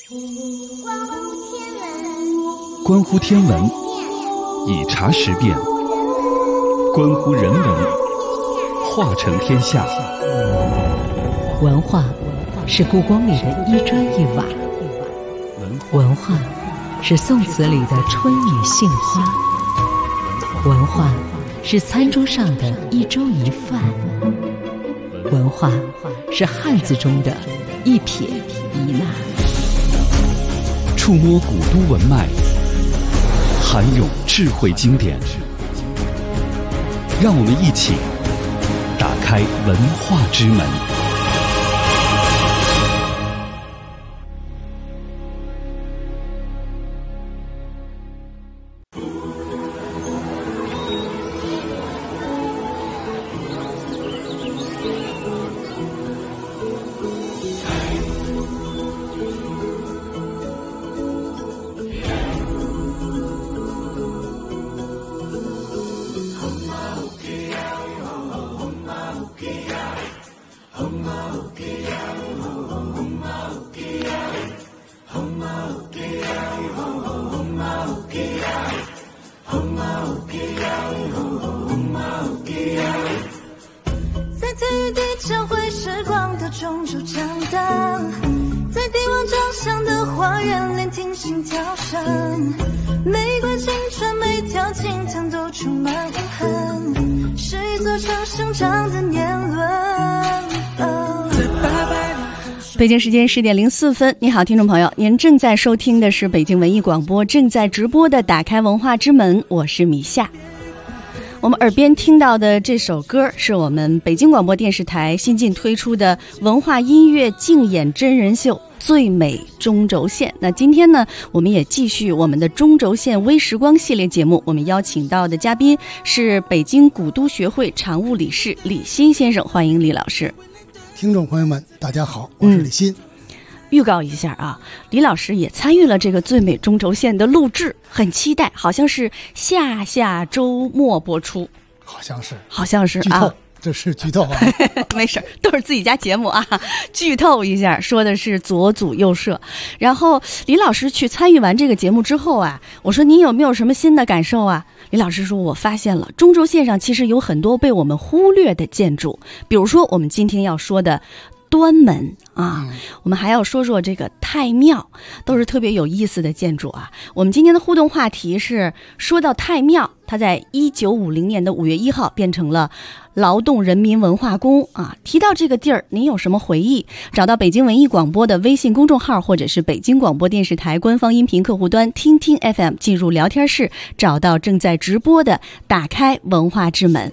关乎天文，以察时变；关乎人文，化成天下。 文化是故宫里的一砖一瓦，文化是宋词里的春雨杏花，文化是餐桌上的一粥一饭，文化是汉字中的一撇一捺。 触摸古都文脉，涵涌智慧经典，让我们一起打开文化之门。 在体育地交汇时光的中轴长荡，在帝王掌上的花园连听心跳声，每段青春每条轻弹都充满遗憾，是一座城生长的年轮。 北京时间10点04分，你好，听众朋友，您正在收听的是北京文艺广播正在直播的打开文化之门，我是米夏。我们耳边听到的这首歌是我们北京广播电视台新近推出的文化音乐竞演真人秀最美中轴线。那今天呢，我们也继续我们的中轴线微时光系列节目，我们邀请到的嘉宾是北京古都学会常务理事李欣先生，欢迎李老师。 听众朋友们大家好，我是李欣。 预告一下啊，李老师也参与了这个最美中轴线的录制，很期待，好像是下周末播出， 好像是啊， 剧透，这是剧透啊。 没事，都是自己家节目啊。剧透一下，说的是左组右摄。然后李老师去参与完这个节目之后啊，我说您有没有什么新的感受啊？李老师说，我发现了中轴线上其实有很多被我们忽略的建筑，比如说我们今天要说的端门啊，我们还要说说这个太庙，都是特别有意思的建筑啊。我们今天的互动话题是，说到太庙，它在1950年的5月1号变成了劳动人民文化宫啊。提到这个地儿，您有什么回忆？找到北京文艺广播的微信公众号，或者是北京广播电视台官方音频客户端听听 FM， 进入聊天室，找到正在直播的打开文化之门。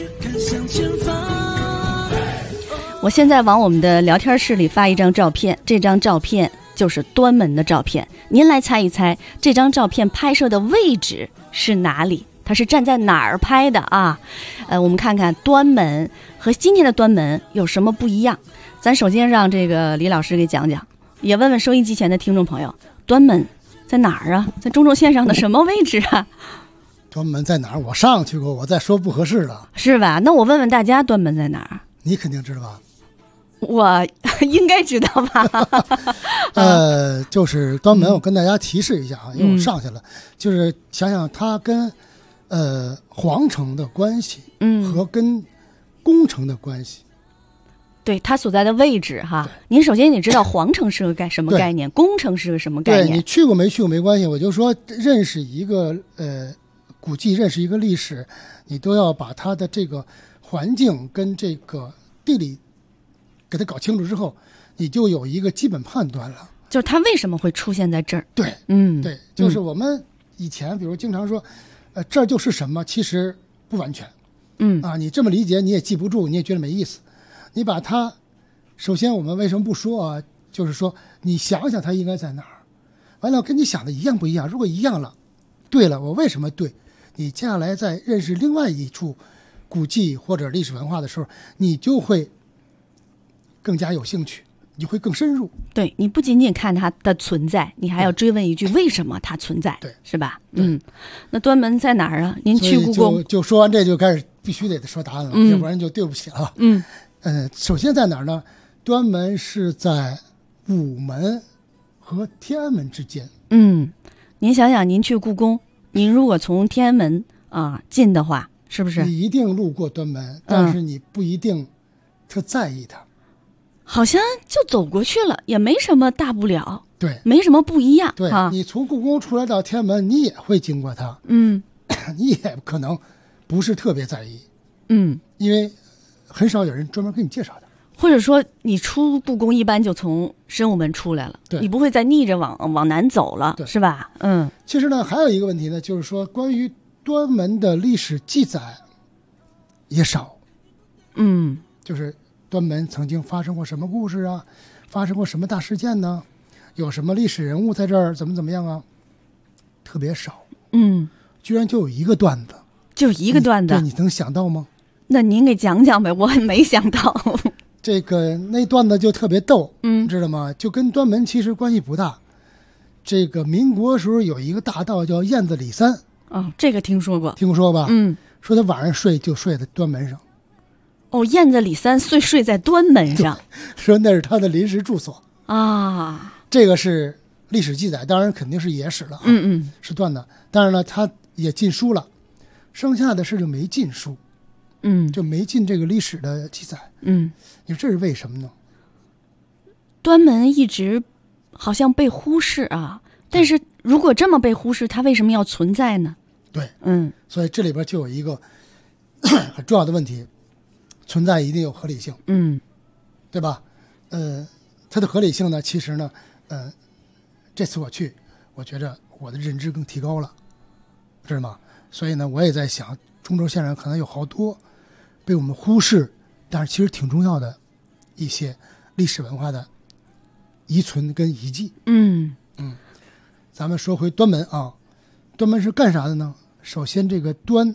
我现在往我们的聊天室里发一张照片，这张照片就是端门的照片，您来猜一猜这张照片拍摄的位置是哪里？它是站在哪儿拍的啊？我们看看端门和今天的端门有什么不一样。咱首先让这个李老师给讲讲，也问问收音机前的听众朋友，端门在哪儿啊？在中轴线上的什么位置啊？ 端门在哪儿？我上去过，我再说不合适了， 是吧？那我问问大家，端门在哪儿？ 你肯定知道吧？ 我应该知道吧？ 就是端门，我跟大家提示一下啊，因为我上去了，就是想想它跟皇城的关系，和跟宫城的关系。 对，它所在的位置哈。您首先你知道皇城是个什么概念，宫城是个什么概念？ 对，你去过没去过没关系，我就说认识一个古迹，认识一个历史，你都要把它的这个环境跟这个地理给它搞清楚之后，你就有一个基本判断了， 就是它为什么会出现在这儿。 对，对，就是我们以前比如经常说这就是什么，其实不完全，你这么理解你也记不住，你也觉得没意思。你把它，首先我们为什么不说啊？就是说你想想它应该在哪儿，完了跟你想的一样不一样，如果一样了，对了，我为什么对？你接下来在认识另外一处古迹或者历史文化的时候，你就会更加有兴趣，你会更深入。 对，你不仅仅看它的存在，你还要追问一句为什么它存在， 对， 是吧？那端门在哪儿啊？您去故宫？ 就说完这就开始必须得说答案了，要不然就对不起了。首先在哪儿呢？端门是在午门和天安门之间。 您想想，您去故宫，您如果从天安门进的话，是不是？ 你一定路过端门，但是你不一定特在意它。 好像就走过去了，也没什么大不了。 对， 没什么不一样。 对，你从故宫出来到天安门，你也会经过它。你也可能不是特别在意。因为很少有人专门给你介绍的。 或者说，你出故宫一般就从神武门出来了，你不会再逆着往南走了，是吧？ 其实呢，还有一个问题呢，就是说关于端门的历史记载也少。就是端门曾经发生过什么故事啊？发生过什么大事件呢？有什么历史人物在这儿怎么样啊？特别少。居然就有一个段子。 就一个段子？ 你能想到吗？ 那您给讲讲呗，我还没想到。 那段子就特别逗，知道吗？就跟端门其实关系不大。民国时候有一个大盗叫燕子李三。 这个听说过。 听说吧？说他晚上睡就睡在端门上。 燕子李三睡在端门上， 说那是他的临时住所啊。 这个是历史记载，当然肯定是野史了。是段子。当然了，他也禁书了，剩下的事就没禁书。就没进这个历史的记载。你说这是为什么呢？ 端门一直好像被忽视啊，但是如果这么被忽视，它为什么要存在呢？ 对，所以这里边就有一个很重要的问题，存在一定有合理性。对吧？它的合理性呢，其实呢，这次我去，我觉着我的认知更提高了，知道吗？所以呢，我也在想，中轴线上可能有好多被我们忽视，但是其实挺重要的一些历史文化的遗存跟遗迹。咱们说回端门啊，端门是干啥的呢？首先这个端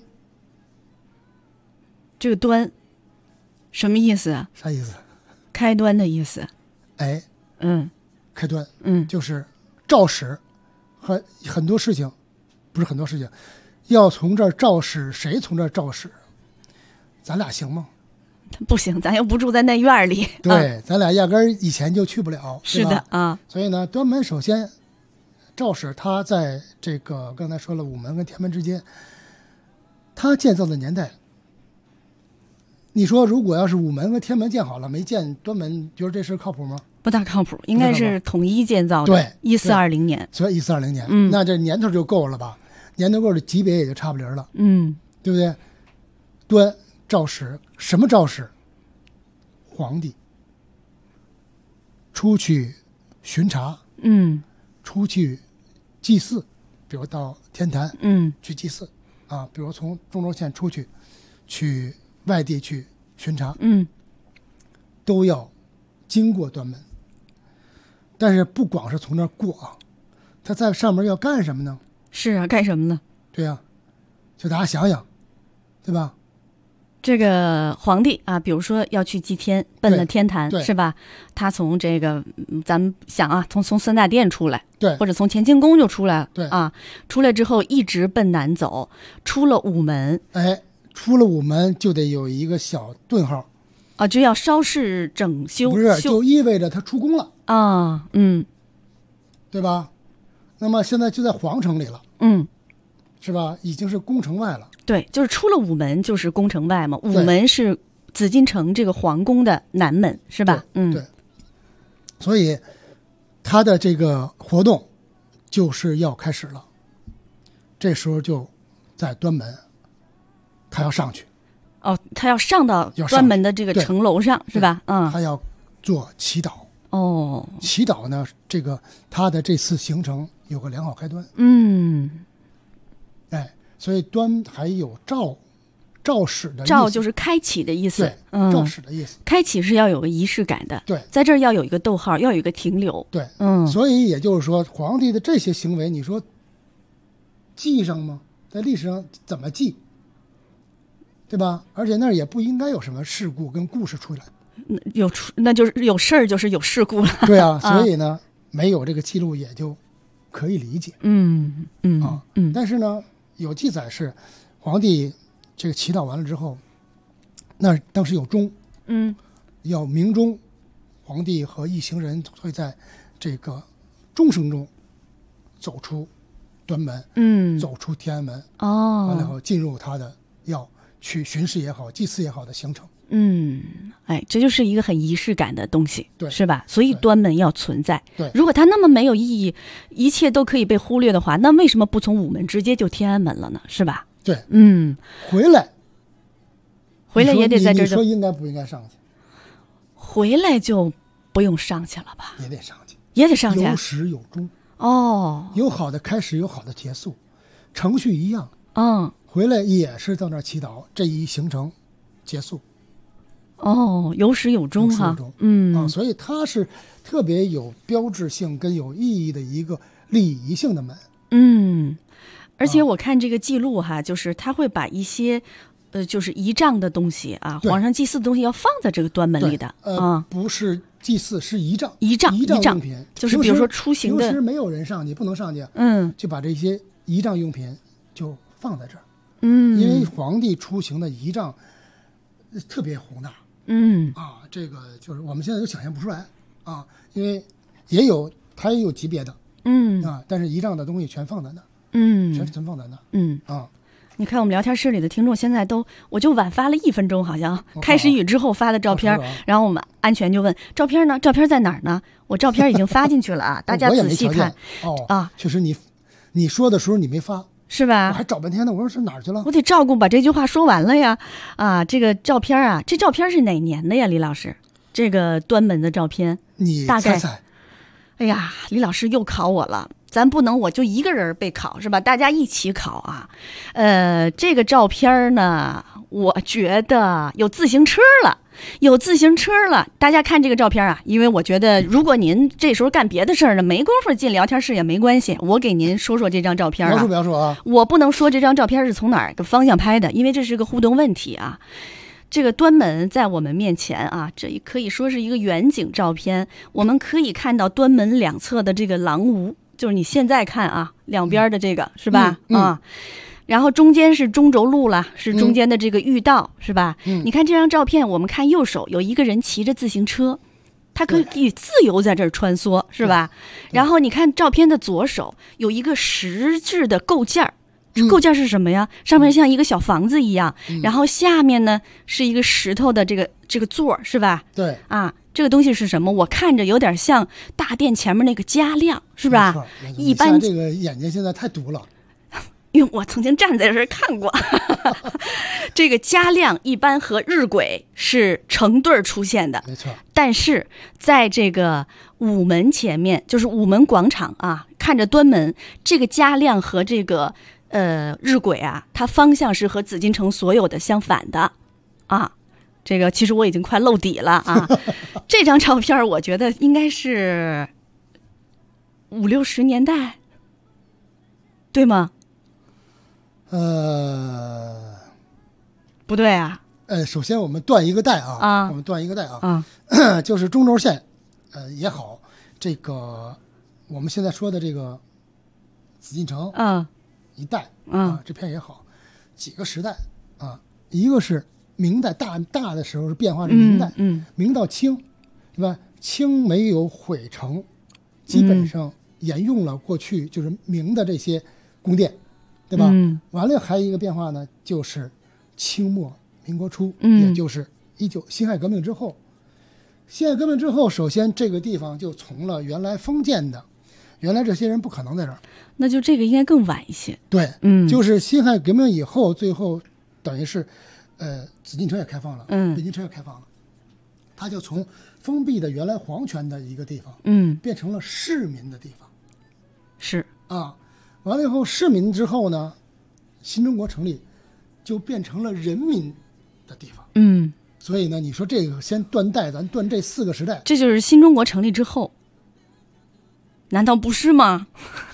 什么意思啊？ 啥意思？ 开端的意思。 开端，就是肇始和很多事情，不是很多事情，要从这儿肇始，谁从这儿肇始？咱俩行吗？ 不行，咱又不住在那院里。 对，咱俩压根儿以前就去不了。 是的啊。 所以呢，端门首先肇始，它在这个刚才说了午门跟天安门之间，它建造的年代，你说如果要是午门和天安门建好了，没建端门，觉得这事靠谱吗？ 不大靠谱，应该是统一建造的。 对 ，1420年。 所以1420年，那这年头就够了吧？年头够了，级别也就差不离了。对不对？端肇始，什么肇始？皇帝出去巡查，出去祭祀，比如到天坛，去祭祀啊，比如从中轴线出去外地去巡查，都要经过端门。但是不光是从那儿过啊，他在上面要干什么呢？ 是啊，干什么呢？ 对啊，就大家想想，对吧？ 这个皇帝啊，比如说要去祭天，奔了天坛，是吧？他从这个，咱们想啊，从三大殿出来， 对， 或者从乾清宫就出来了， 对啊，出来之后一直奔南走，出了午门， 出了午门就得有一个小顿号， 啊，就要稍事整修， 不是，就意味着他出宫了啊， 对吧？那么现在就在皇城里了，是吧？已经是宫城外了。 对，就是出了午门就是宫城外嘛。午门是紫禁城这个皇宫的南门，是吧？ 对。所以他的这个活动就是要开始了。这时候就在端门，他要上去。 哦，他要上到端门的这个城楼上，是吧？ 他要做祈祷。祈祷呢，这个他的这次行程有个良好开端。所以端还有肇始的意思， 肇就是开启的意思， 对，肇始的意思。 开启是要有个仪式感的， 对， 在这儿要有一个逗号，要有一个停留， 对，所以也就是说，皇帝的这些行为，你说记上吗？在历史上怎么记？对吧？而且那儿也不应该有什么事故跟故事出来， 那就是有事儿，就是有事故了。 对啊，所以呢，没有这个记录也就可以理解。但是呢，有记载是皇帝这个祈祷完了之后，那当时有钟，要鸣钟，皇帝和一行人会在这个中生中走出端门，走出天安门，完了以后进入他的要去巡视也好、祭祀也好的行程。 这就是一个很仪式感的东西， 对， 是吧？所以端门要存在。 对， 如果它那么没有意义，一切都可以被忽略的话，那为什么不从午门直接就天安门了呢？是吧？ 对，回来也得在这儿。你说应该不应该上去？ 回来就不用上去了吧？ 也得上去，有始有终。有好的开始，有好的结束，程序一样。回来也是到那儿祈祷，这一行程结束。 有始有终哈。 所以它是特别有标志性跟有意义的一个礼仪性的门。 而且我看这个记录哈，就是他会把一些就是仪仗的东西啊，皇上祭祀的东西要放在这个端门里的。 不是祭祀，是仪仗用品， 就是比如说出行的平时没有人上去，不能上去，就把这些仪仗用品就放在这儿。因为皇帝出行的仪仗特别宏大。这个就是我们现在都想象不出来啊，因为它也有级别的。但是仪仗的东西全放在那，全存放在那。 你看我们聊天室里的听众现在我就晚发了1分钟，好像开始语之后发的照片，然后我们安全就问照片呢？照片在哪儿呢？我照片已经发进去了啊，大家仔细看。 确实你说的时候你没发。 是吧？ 我还找半天呢，我说是哪儿去了？ 我得照顾把这句话说完了呀！这个照片啊，这照片是哪年的呀，李老师？这个端门的照片， 你大概猜猜？ 哎呀，李老师又考我了，咱不能我就一个人被考是吧？大家一起考啊！这个照片呢，我觉得有自行车了。大家看这个照片啊，因为我觉得如果您这时候干别的事儿呢，没工夫进聊天室也没关系，我给您说说这张照片。 描述啊！ 我不能说这张照片是从哪个方向拍的，因为这是个互动问题啊。这个端门在我们面前啊，这可以说是一个远景照片，我们可以看到端门两侧的这个廊屋，就是你现在看啊，两边的这个是吧？然后中间是中轴路了，是中间的这个御道，是吧？你看这张照片，我们看右手有一个人骑着自行车，他可以自由在这儿穿梭，是吧？然后你看照片的左手有一个石质的构件儿，构件是什么呀？上面像一个小房子一样，然后下面呢是一个石头的这个座，是吧？ 对这个东西是什么？我看着有点像大殿前面那个加亮，是吧？一般这个眼睛现在太毒了。 因为我曾经站在这儿看过，这个加亮一般和日晷是成对出现的， 没错。 但是在这个午门前面，就是午门广场啊，看着端门，这个加亮和这个日晷啊，它方向是和紫禁城所有的相反的啊。这个其实我已经快露底了啊。这张照片我觉得应该是50、60年代，对吗？不对啊。 首先我们断一个带啊，就是中轴线，也好，这个我们现在说的这个紫禁城一带这片也好，几个时代啊，一个是明代大的时候是变化是明代，明到清，对吧？清没有毁城，基本上沿用了过去就是明的这些宫殿。对吧？完了还有一个变化呢，就是清末民国初，也就是辛亥革命之后。辛亥革命之后，首先这个地方就从了原来封建的，原来这些人不可能在这儿， 那就这个应该更晚一些。 对，就是辛亥革命以后，最后等于是，紫禁城也开放了，北京城也开放了，它就从封闭的原来皇权的一个地方，变成了市民的地方。 是啊。完了以后，市民之后呢，新中国成立，就变成了人民的地方。所以呢，你说这个先断代，咱断这4个时代， 这就是新中国成立之后，难道不是吗？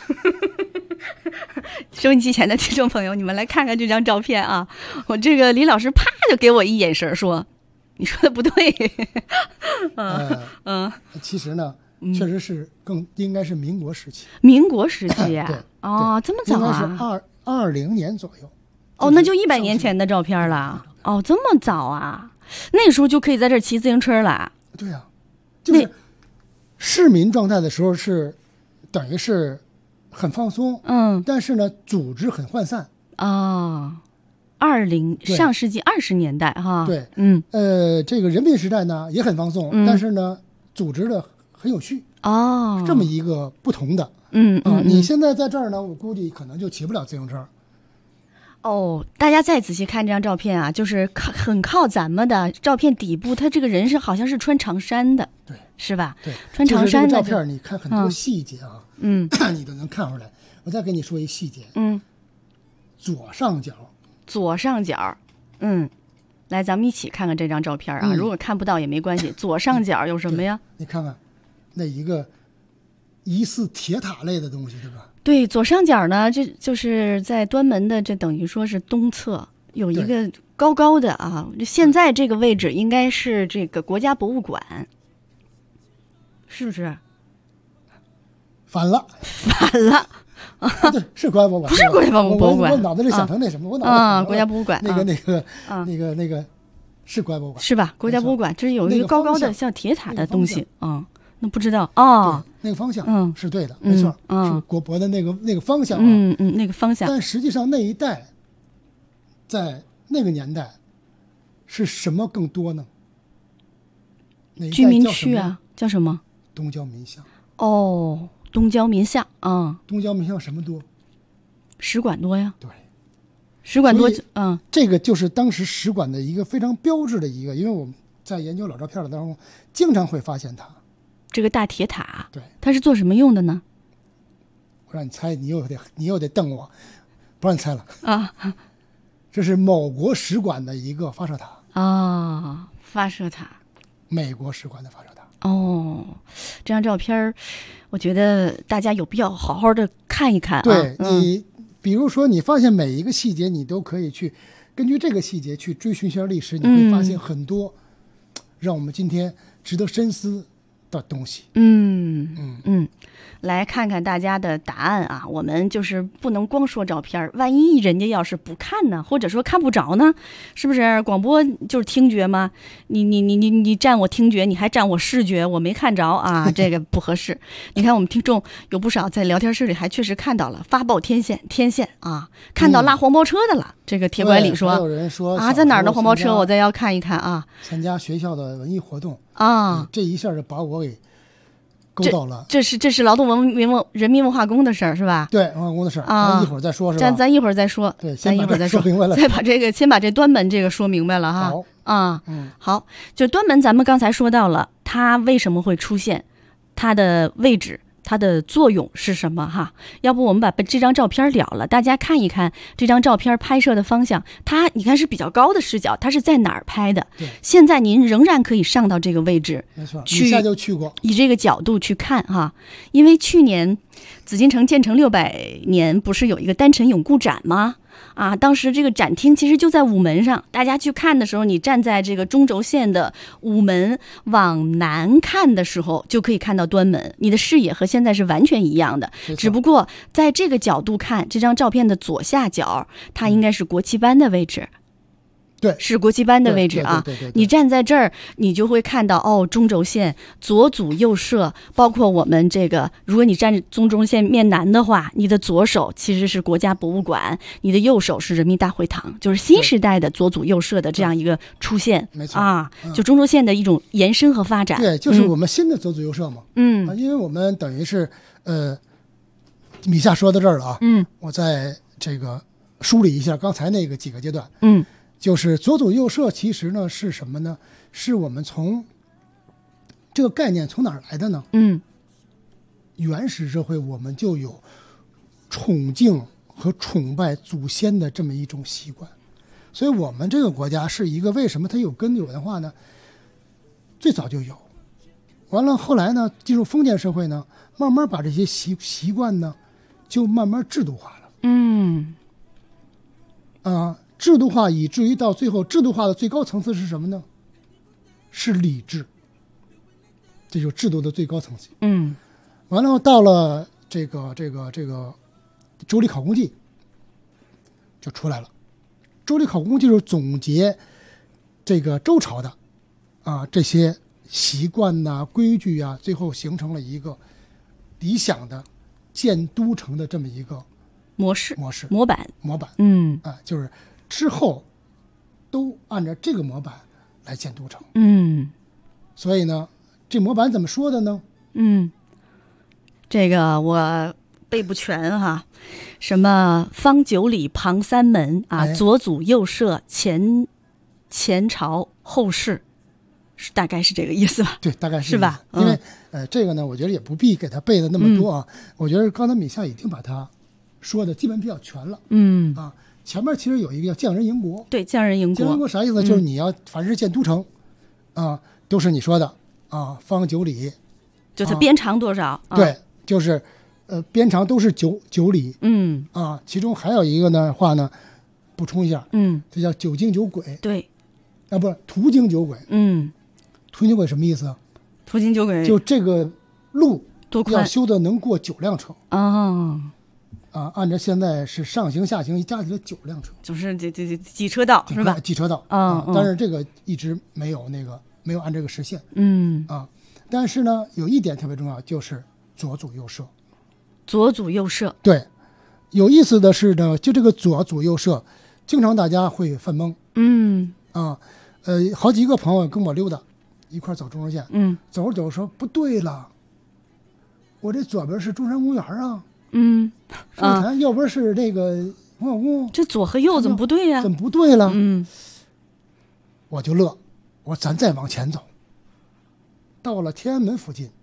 收音机前的听众朋友，你们来看看这张照片啊！我这个李老师啪就给我一眼神说：“你说的不对。” 其实呢。确实是应该是民国时期。 民国时期啊？ 对这么早啊？ 应该是20年左右。 那就100年前的照片了。这么早啊？那时候就可以在这儿骑自行车了。 对啊，就是市民状态的时候是等于是很放松，但是呢，组织很涣散啊。上世纪20年代哈， 对，这个人民时代呢也很放松，但是呢，组织的很有序这么一个不同的，你现在在这儿呢，我估计可能就骑不了自行车。 大家再仔细看这张照片啊，就是很靠咱们的照片底部，他这个人好像是穿长衫的， 对， 是吧？ 对， 穿长衫的照片，你看很多细节啊，你都能看出来。我再给你说一细节，左上角，来，咱们一起看看这张照片啊。如果看不到也没关系，左上角有什么呀？ 你看看，那一个疑似铁塔类的东西，对吧？ 对，左上角呢，就是在端门的，这等于说是东侧有一个高高的啊。现在这个位置应该是这个国家博物馆，是不是？ 反了。对，是国家博物馆， 不是国家博物馆。 我脑子里想成那什么，我脑子里国家博物馆， 那个是国家博物馆， 是吧？国家博物馆，这是有一个高高的像铁塔的东西啊。那不知道那个方向是对的，没错，是国博的那个方向那个方向。 但实际上那一带，在那个年代，是什么更多呢？ 居民区啊，叫什么？ 东郊民巷。 东郊民巷啊。 东郊民巷什么多？ 使馆多呀。 对， 使馆多。 这个就是当时使馆的一个非常标志的一个，因为我们在研究老照片的当中，经常会发现它。 这个大铁塔， 对， 它是做什么用的呢？ 我让你猜，你又得瞪我，不让你猜了啊！这是某国使馆的一个发射塔发射塔， 美国使馆的发射塔。 这张照片我觉得大家有必要好好的看一看啊。 对，你比如说，你发现每一个细节，你都可以去根据这个细节去追寻一下历史，你会发现很多让我们今天值得深思的东西。 来看看大家的答案啊！我们就是不能光说照片，万一人家要是不看呢，或者说看不着呢，是不是？广播就是听觉吗？你占我听觉，你还占我视觉，我没看着啊，这个不合适。你看我们听众有不少在聊天室里还确实看到了发报天线啊，看到拉黄包车的了。这个铁拐李说， 有人说在哪儿的黄包车，我再要看一看啊。 参加学校的文艺活动这一下就把我给勾到了。 这是劳动人民文化宫的事儿是吧？ 对，文化宫的事儿咱一会儿再说，是吧？ 咱一会儿再说。 对， 咱一会儿再说明白了。 先把这端门这个说明白了哈。好，就端门，咱们刚才说到了，它为什么会出现，它的位置，它的作用是什么哈？要不我们把这张照片了了，大家看一看这张照片拍摄的方向。它你看是比较高的视角，它是在哪儿拍的？ 对， 现在您仍然可以上到这个位置， 没错，一下就去过， 以这个角度去看哈。因为去年紫禁城建成600年，不是有一个单陈永固展吗？当时这个展厅其实就在午门上，大家去看的时候，你站在这个中轴线的午门往南看的时候，就可以看到端门，你的视野和现在是完全一样的，只不过在这个角度看这张照片的左下角，它应该是国旗班的位置。 对， 是国旗班的位置啊。 对， 你站在这儿，你就会看到中轴线左阻右摄，包括我们这个，如果你站中轴线面南的话，你的左手其实是国家博物馆，你的右手是人民大会堂，就是新时代的左阻右摄的这样一个出现。 没错就中轴线的一种延伸和发展。 对，就是我们新的左阻右摄嘛。因为我们等于是米夏说到这儿了啊。我在这个梳理一下刚才那个几个阶段。就是左阻右摄，其实呢是什么呢？是我们从这个概念从哪儿来的呢？原始社会我们就有崇敬和崇拜祖先的这么一种习惯，所以我们这个国家是一个为什么它有根有文化呢？最早就有，完了后来呢，进入封建社会呢，慢慢把这些习惯呢，就慢慢制度化了。制度化以至于到最后，制度化的最高层次是什么呢？是礼制，这就是制度的最高层次。完了到了这个周礼考功记就出来了。周礼考功记就是总结这个周朝的这些习惯规矩最后形成了一个理想的建都城的这么一个模板， 就是之后都按照这个模板来建都城。所以呢，这模板怎么说的呢？ 这个我背不全哈，什么方九里旁三门啊，左祖右社，前朝后世，大概是这个意思吧？对， 大概是吧？ 因为这个呢，我觉得也不必给他背的那么多啊。我觉得刚才米夏已经把他说的基本比较全了。前面其实有一个叫匠人营国。 对，匠人营国。 匠人营国啥意思？就是你要凡是建都城，都是你说的方九里， 就它边长多少？ 对，就是边长都是9里。其中还有一个呢话呢，补充一下，这叫九经九轨。 对， 不是途经九轨。途经九轨什么意思？ 途经九轨就这个路多宽要修的能过9辆车。按照现在是上行下行加起来9辆车， 就是这几车道是吧？ 几车道但是这个一直没有按这个实现。但是呢，有一点特别重要，就是左祖右社。 左祖右社， 对，有意思的是呢，就这个左祖右社，经常大家会犯懵。好几个朋友跟我溜达，一块走中轴线。走着走着说不对了，我这左边是中山公园啊。右边是这个冯小宫， 这左和右怎么不对呀？ 怎么不对了？我就乐，我说咱再往前走，到了天安门附近，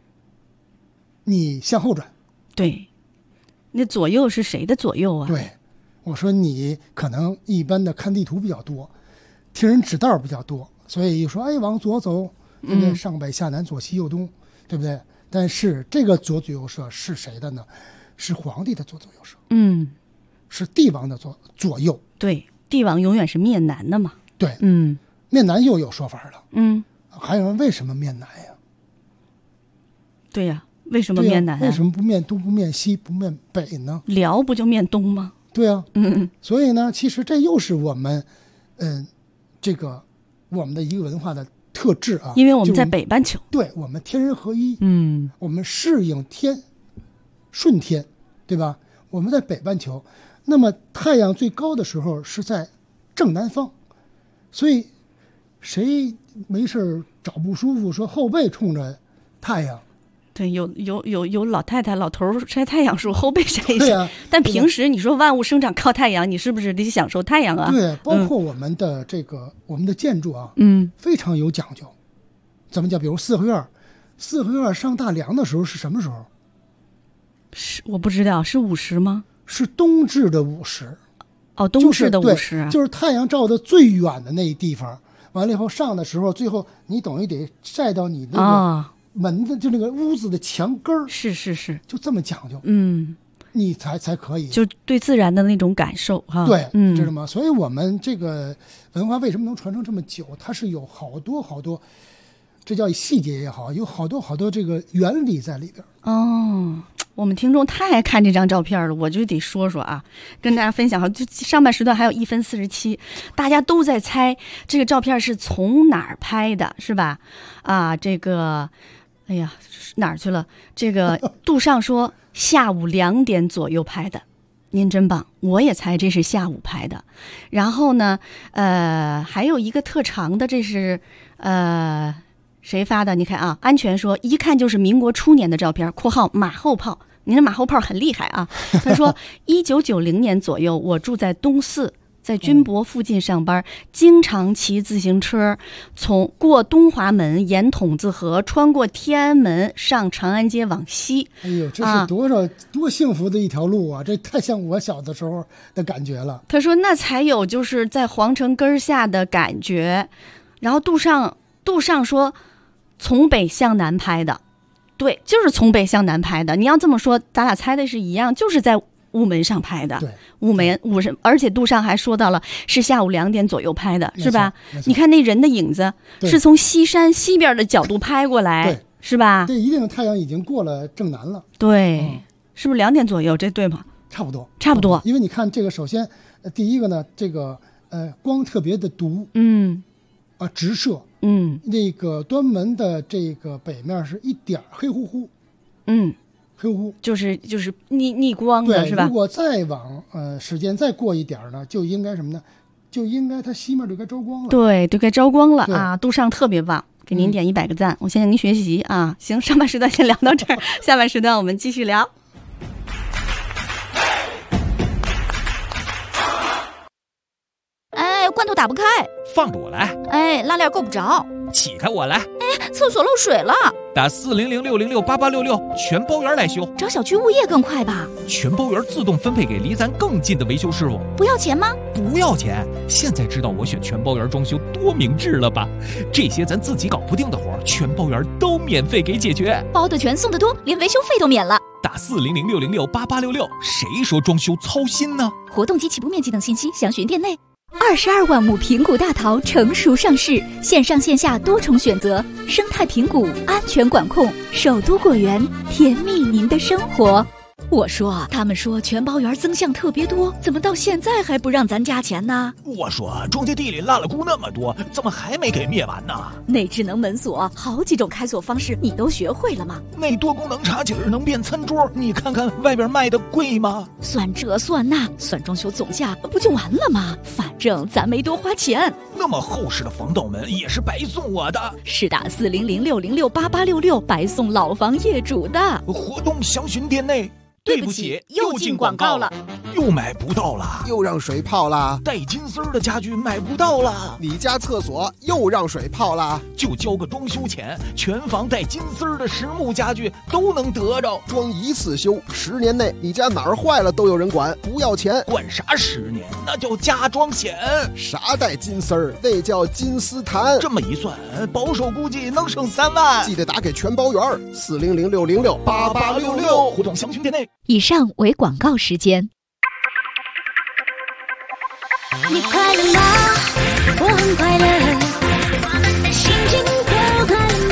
你向后转。 对，那左右是谁的左右啊？ 对，我说你可能一般的看地图比较多，听人指道比较多，所以一说往左走，对不对？上北下南左西右东，对不对？但是这个左祖右社是谁的呢？是皇帝的左祖右社。是帝王的左右。 对，帝王永远是面南的嘛。 对，面南又有说法了。还有人为什么面南呀？ 对呀，为什么面南为什么不面东不面西不面北呢？ 辽不就面东吗？ 对啊。所以呢，其实这又是我们这个我们的一个文化的特质啊。 因为我们在北半球。 对，我们天人合一。我们适应天顺天，对吧？我们在北半球，那么太阳最高的时候是在正南方，所以谁没事找不舒服，说后背冲着太阳。 对，有老太太老头晒太阳时候后背晒一晒。但平时你说万物生长靠太阳，你是不是得享受太阳啊？ 对，包括我们的我们的建筑啊，非常有讲究。怎么讲？比如四合院上大梁的时候是什么时候？ 是我不知道，是午时吗？ 是冬至的午时。 冬至的午时， 就是太阳照的最远的那一地方，完了以后上的时候，最后你等于得晒到你那个门的就那个屋子的墙根儿。 是， 就这么讲究。你才可以， 就对自然的那种感受哈。 对，知道吗？所以我们这个文化为什么能传承这么久？它是有好多好多，这叫细节也好，有好多好多这个原理在里边。 我们听众太爱看这张照片了，我就得说说啊，跟大家分享。就上半时段还有1分47，大家都在猜这个照片是从哪儿拍的，是吧？这个，哎呀，哪儿去了？这个杜尚说下午2点左右拍的，您真棒，我也猜这是下午拍的。然后呢，还有一个特长的，这是谁发的？你看啊，安全说一看就是民国初年的照片（括号马后炮）。您的马后炮很厉害啊！他说，1990年左右，我住在东四，在军博附近上班，经常骑自行车从过东华门，沿筒子河，穿过天安门，上长安街往西。 哎呦，这是多幸福的一条路啊！这太像我小的时候的感觉了。 他说，那才有就是在皇城根下的感觉。然后杜尚说，从北向南拍的。对，就是从北向南拍的。你要这么说，咱俩猜的是一样，就是在午门上拍的。 对， 午门，而且杜尚还说到了是下午2点左右拍的，是吧？你看那人的影子是从西山西边的角度拍过来，是吧？ 对，一定太阳已经过了正南了。 对，是不是2点左右？这对吗？ 差不多。 因为你看这个，首先第一个呢，这个光特别的毒。直射。那个端门的这个北面是一点黑乎乎。 黑乎乎， 就是逆光的是吧？ 如果再往时间再过一点呢，就应该什么呢？就应该它西面就该着光了。 对，就该着光了啊！杜尚特别棒，给您点100个赞，我先向您学习啊！行，上半时段先聊到这儿，下半时段我们继续聊。 哎，罐头打不开， 放着我来。 哎，拉链够不着， 起开我来。 哎，厕所漏水了， 打400668866，全包圆来修。 找小区物业更快吧？ 全包圆自动分配给离咱更近的维修师傅。 不要钱吗？ 不要钱。现在知道我选全包圆装修多明智了吧？这些咱自己搞不定的活，全包圆都免费给解决。 包的全，送的多，连维修费都免了。 打400668866，谁说装修操心呢？ 活动及起步面积等信息详询店内。22万亩平谷大桃成熟上市，线上线下多重选择，生态平谷，安全管控，首都果园，甜蜜您的生活。我说，他们说全包园增项特别多，怎么到现在还不让咱加钱呢？ 我说，种地地里落了菇那么多，怎么还没给灭完呢？ 那智能门锁，好几种开锁方式，你都学会了吗？ 那多功能茶几能变餐桌，你看看外边卖的贵吗？ 算这算那，算装修总价不就完了吗？反正咱没多花钱。 那么厚实的防盗门也是白送我的， 是打400668866白送老房业主的。 活动详询店内。 对不起，又进广告了， 又买不到了， 又让水泡了， 带金丝的家具买不到了， 你家厕所又让水泡了， 就交个装修钱，全房带金丝的实木家具都能得着， 装一次修，10年内你家哪儿坏了都有人管，不要钱。 管啥10年？那叫加装险。 啥带金丝儿？那叫金丝檀。 这么一算，保守估计能省3万。 记得打给全包圆，400668866， 活动详询店内。 以上为广告时间。 你快乐吗？我很快乐，我们的心情都快乐吗？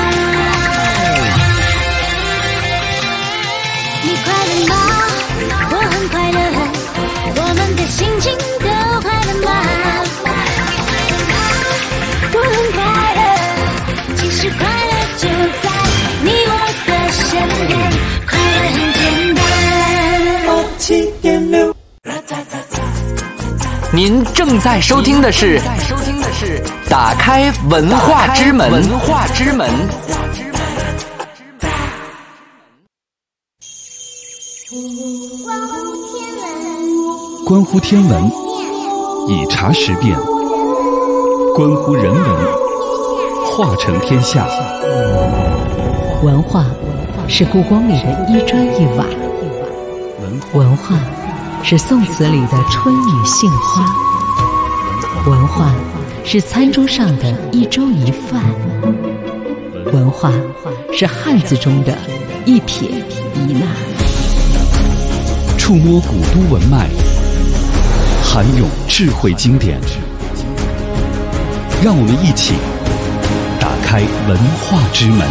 你快乐吗？我很快乐，我们的心情都快乐吗？我很快乐，其实快乐就在你我的身边，快乐很简单。7.6。 您正在收听的是打开文化之门。 关乎天文，以茶识变；关乎人文，化成天下。 文化是故宫里的一砖一瓦，文化是宋词里的春雨杏花，文化是餐桌上的一粥一饭，文化是汉字中的一撇一捺。 触摸古都文脉，涵咏智慧经典，让我们一起打开文化之门。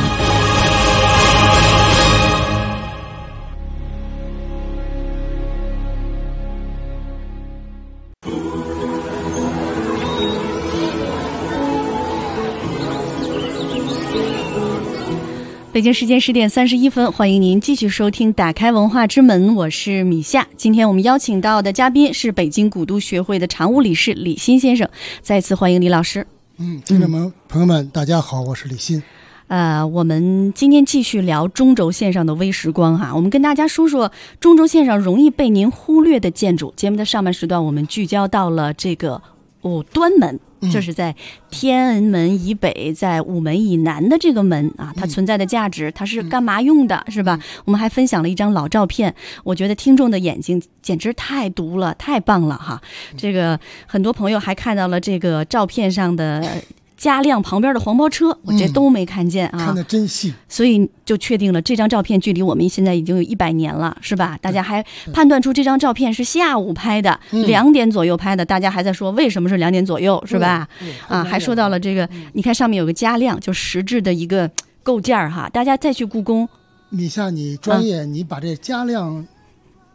北京时间10点31分，欢迎您继续收听打开文化之门，我是米夏。今天我们邀请到的嘉宾是北京古都学会的常务理事李欣先生，再次欢迎李老师。 听众们朋友们大家好，我是李欣。 我们今天继续聊中轴线上的微时光哈，我们跟大家说说中轴线上容易被您忽略的建筑。节目的上半时段我们聚焦到了这个端门，就是在天安门以北，在午门以南的这个门啊，它存在的价值，它是干嘛用的，是吧？我们还分享了一张老照片，我觉得听众的眼睛简直太毒了，太棒了哈！这个很多朋友还看到了这个照片上的嘉亮旁边的黄包车，我这都没看见啊， 看得真细， 所以就确定了这张照片距离我们现在已经有100年了，是吧？大家还判断出这张照片是下午拍的，2点左右拍的，大家还在说为什么是2点左右，是吧？还说到了这个，你看上面有个嘉亮，就实质的一个构件哈，大家再去故宫， 米夏你专业，你把这嘉亮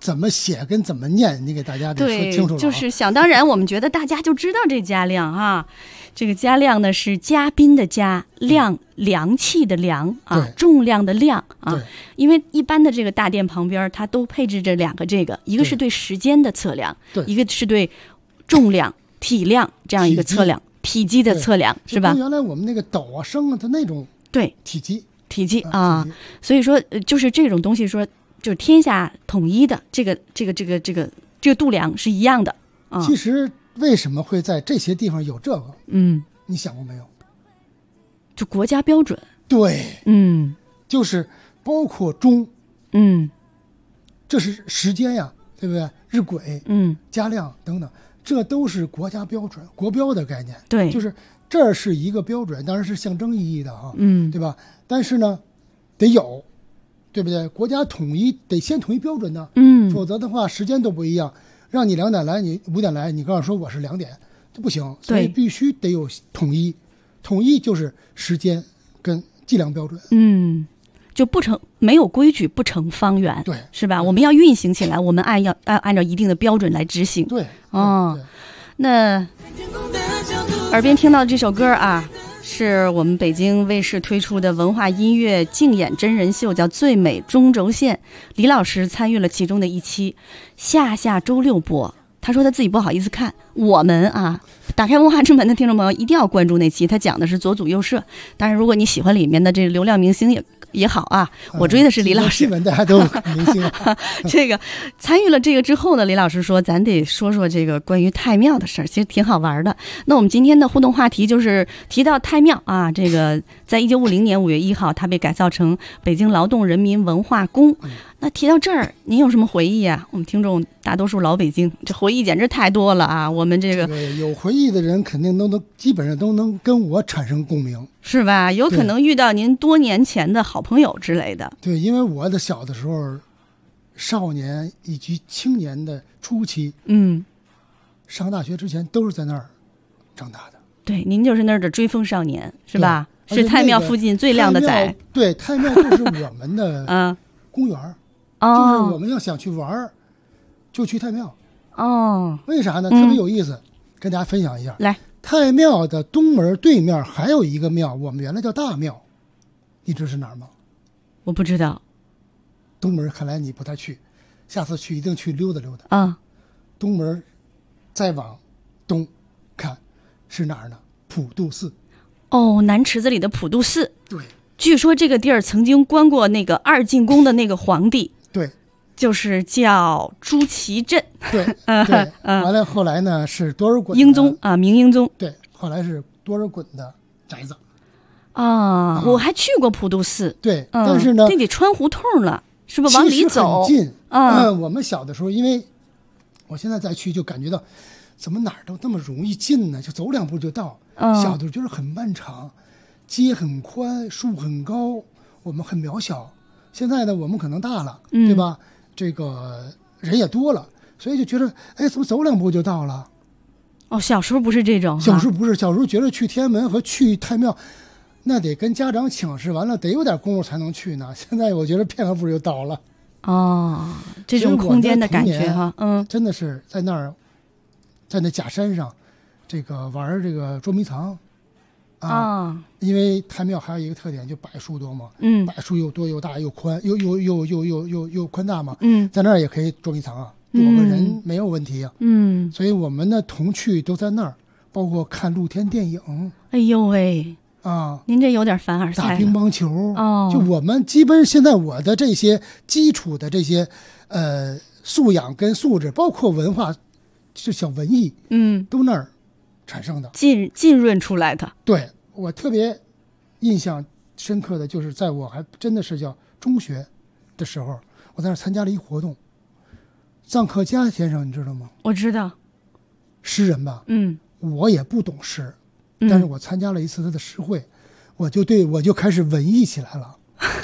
怎么写跟怎么念，你给大家得说清楚了。 就是想当然，我们觉得大家就知道这嘉亮啊，这个嘉亮呢是嘉宾的嘉，亮良气的良啊，重量的量啊。因为一般的这个大殿旁边，它都配置着两个这个，一个是对时间的测量，一个是对重量、体量这样一个测量，体积的测量，是吧？ 原来我们那个斗啊、升啊的那种体积啊，所以说就是这种东西说。就是天下统一的这个度量是一样的啊。 其实为什么会在这些地方有这个？你想过没有？ 就国家标准。 对，就是包括钟，这是时间呀，对不对？日晷，嘉亮等等，这都是国家标准、国标的概念。 对， 就是这是一个标准，当然是象征意义的哈，对吧？但是呢，得有。对不对？国家统一得先统一标准呢，否则的话时间都不一样。让你2点来，你5点来，你告诉说我是2点，这不行。所以必须得有统一，统一就是时间跟计量标准。 就没有规矩不成方圆， 对， 是吧？我们要运行起来，我们按照一定的标准来执行。 对， 那耳边听到的这首歌啊。是我们北京卫视推出的文化音乐竞演真人秀，叫《最美中轴线》。李老师参与了其中的一期，下周6播。他说他自己不好意思看。我们啊，打开文化之门的听众朋友一定要关注那期，他讲的是左祖右社。当然，如果你喜欢里面的这个流量明星也好啊，我追的是李老师。 基本大家都明星。 这个参与了这个之后呢，李老师说咱得说说这个关于太庙的事儿，其实挺好玩的。那我们今天的互动话题就是提到太庙啊，这个在1950年5月1号，它被改造成北京劳动人民文化宫。那提到这儿，您有什么回忆啊？我们听众大多数老北京，这回忆简直太多了啊！我们这个有回忆的人，肯定基本上都能跟我产生共鸣， 是吧？有可能遇到您多年前的好朋友之类的。 对，因为我的小的时候，少年以及青年的初期，上大学之前都是在那儿长大的。 对，您就是那儿的追风少年，是吧？是太庙附近最靓的仔。 对，太庙就是我们的公园。就是我们要想去玩就去太庙。为啥呢？特别有意思，跟大家分享一下。 来， 太庙的东门对面还有一个庙，我们原来叫大庙，你知道是哪儿吗？ 我不知道。 东门看来你不太去，下次去一定去溜达溜达。东门再往东看是哪儿呢？普渡寺。 南池子里的普渡寺。 对， 据说这个地儿曾经关过那个2进宫的那个皇帝。 对， 就是叫朱祁镇。 对，完了后来呢是多尔衮英宗啊，明英宗。 对，后来是多尔衮的宅子。 我还去过普渡寺。 对，但是呢， 这得穿胡同了，是不是往里走？ 很近。我们小的时候，因为我现在再去就感觉到，怎么哪儿都那么容易进呢？就走2步就到。小的时候就是很漫长，街很宽，树很高，我们很渺小。现在呢，我们可能大了，对吧？这个人也多了，所以就觉得，怎么走2步就到了？ 小时候不是这种。 小时候不是，小时候觉得去天安门和去太庙，那得跟家长请示完了，得有点功夫才能去呢。现在我觉得片刻步就到了。 这种空间的感觉哈， 真的是在那儿，在那假山上，这个玩这个捉迷藏。因为太庙还有一个特点，就柏树多嘛，柏树又多又大又宽，又宽大嘛，在那儿也可以捉迷藏啊，躲个人没有问题啊，所以我们的童趣都在那儿，包括看露天电影。 哎呦喂您这有点凡尔赛了。 打乒乓球就我们基本现在我的这些基础的这些素养跟素质，包括文化，就小文艺，都那儿产生的， 浸润出来的。 对，我特别印象深刻的就是在我还真的是叫中学的时候，我在那参加了一活动。臧克家先生你知道吗？ 我知道， 诗人吧。我也不懂诗，但是我参加了一次他的诗会，我就开始文艺起来了。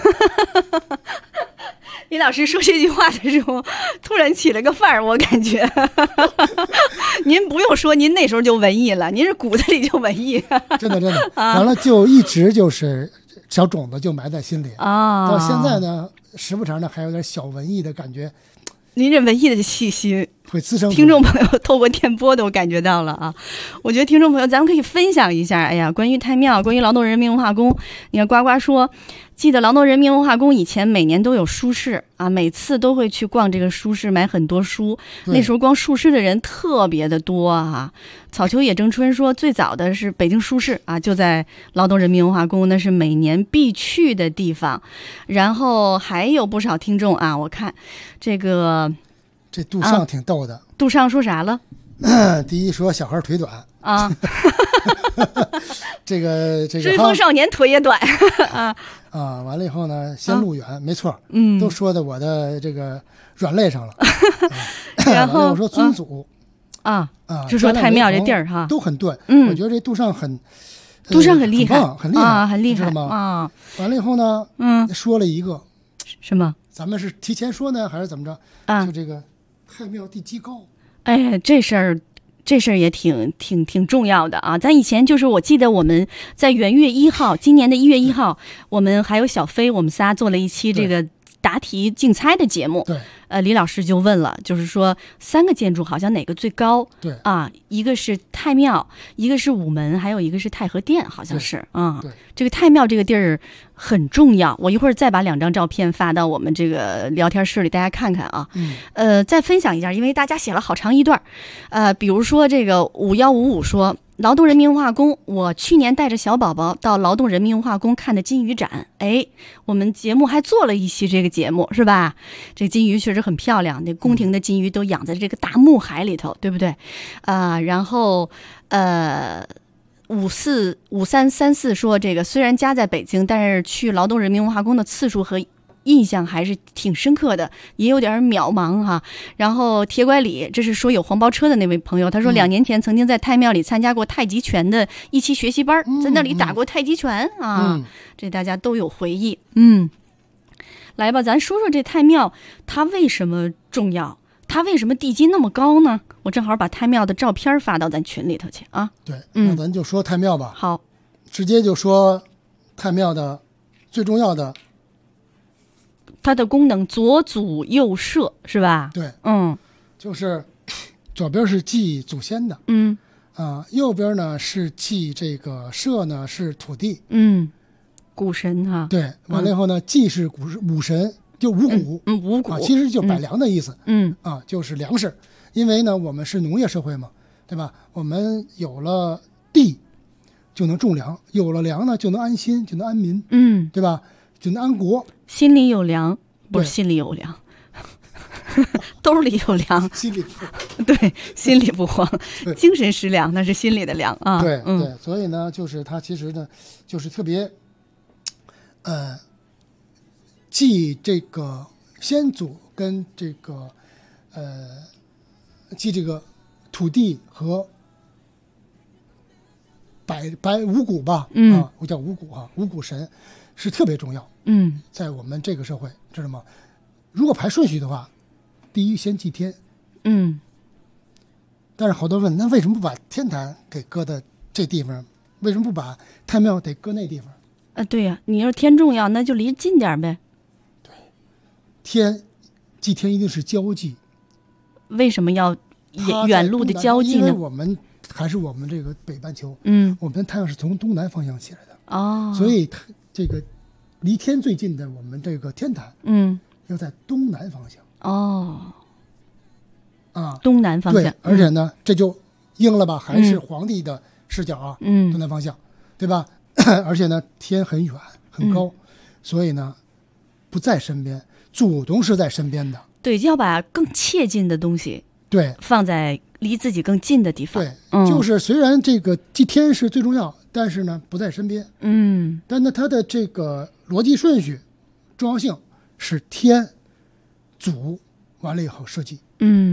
李老师说这句话的时候，突然起了个范儿，我感觉。您不用说，您那时候就文艺了，您是骨子里就文艺。 真的，完了就一直就是小种子就埋在心里。到现在呢，时不常的还有点小文艺的感觉。 您这文艺的气息会滋生。 听众朋友透过电波都感觉到了啊！我觉得听众朋友咱们可以分享一下，哎呀，关于太庙，关于劳动人民文化宫，你看呱呱说，记得劳动人民文化宫以前每年都有书市啊，每次都会去逛这个书市，买很多书。那时候逛书市的人特别的多啊。草秋野正春说，最早的是北京书市啊，就在劳动人民文化宫，那是每年必去的地方。然后还有不少听众啊，我看这杜尚挺逗的。 杜尚说啥了？ 第一说小孩腿短啊， 这个追风少年腿也短啊，完了以后呢，先路远，没错，都说到我的这个软肋上了。 然后我说尊祖就说太庙这地儿哈， 都很对。我觉得这杜尚很厉害， 很厉害， 很厉害， 知道吗？完了以后呢，说了一个什么？ 咱们是提前说呢，还是怎么着？就这个太庙地基高。 哎，这事儿也挺重要的啊！咱以前就是我记得我们在元月1号，今年的1月1号，我们还有小飞，我们仨做了一期这个答题竞猜的节目。 对， 李老师就问了，就是说3个建筑好像哪个最高？ 对啊，一个是太庙，一个是午门，还有一个是太和殿，好像是啊。 对， 这个太庙这个地儿很重要，我一会儿再把2张照片发到我们这个聊天室里，大家看看啊。再分享一下，因为大家写了好长一段。比如说这个5155说，劳动人民文化宫，我去年带着小宝宝到劳动人民文化宫看的金鱼展。哎，我们节目还做了一期这个节目，是吧？这金鱼确实很漂亮，那宫廷的金鱼都养在这个大木海里头，对不对？然后5334说，这个虽然家在北京，但是去劳动人民文化宫的次数和印象还是挺深刻的，也有点渺茫哈。然后铁拐李，这是说有黄包车的那位朋友，他说2年前曾经在太庙里参加过太极拳的一期学习班，在那里打过太极拳啊，这大家都有回忆。来吧，咱说说这太庙它为什么重要，它为什么地基那么高呢？我正好把太庙的照片发到咱群里头去啊。 对，那咱就说太庙吧。 好， 直接就说太庙的最重要的， 它的功能左祖右社是吧？ 对，就是左边是祭祖先的，右边呢是祭这个社呢是土地， 谷神哈。 对，完了以后呢，祭是武神，就五谷， 五谷其实就百粮的意思，就是粮食。因为呢，我们是农业社会嘛，对吧？我们有了地，就能种粮；有了粮呢，就能安心，就能安民，对吧？就能安国。 心里有粮，不是心里有粮，兜里有粮， 心里不慌。 对，心里不慌，精神食粮那是心里的粮啊。 对，对，所以呢，就是它其实呢，就是特别，祭这个先祖跟这个祭这个土地和五谷吧，我叫五谷哈，五谷神是特别重要。在我们这个社会，知道吗？如果排顺序的话，第一先祭天，但是好多问，那为什么不把天坛给搁在这地方？为什么不把太庙得搁那地方？ 对呀，你要是天重要，那就离近点呗。 对，祭天一定是交际。 为什么要远路的交际呢？ 因为我们还是我们这个北半球，我们的太阳是从东南方向起来的，所以这个离天最近的我们这个天坛，要在东南方向。 东南方向。 对，而且呢，这就应了吧？还是皇帝的视角啊，东南方向，对吧？而且呢，天很远很高，所以呢，不在身边，祖宗是在身边的。 对，要把更切近的东西， 对， 放在离自己更近的地方。 对，就是虽然这个祭天是最重要，但是呢，不在身边。但呢，它的这个逻辑顺序、重要性是天、祖，完了以后社稷。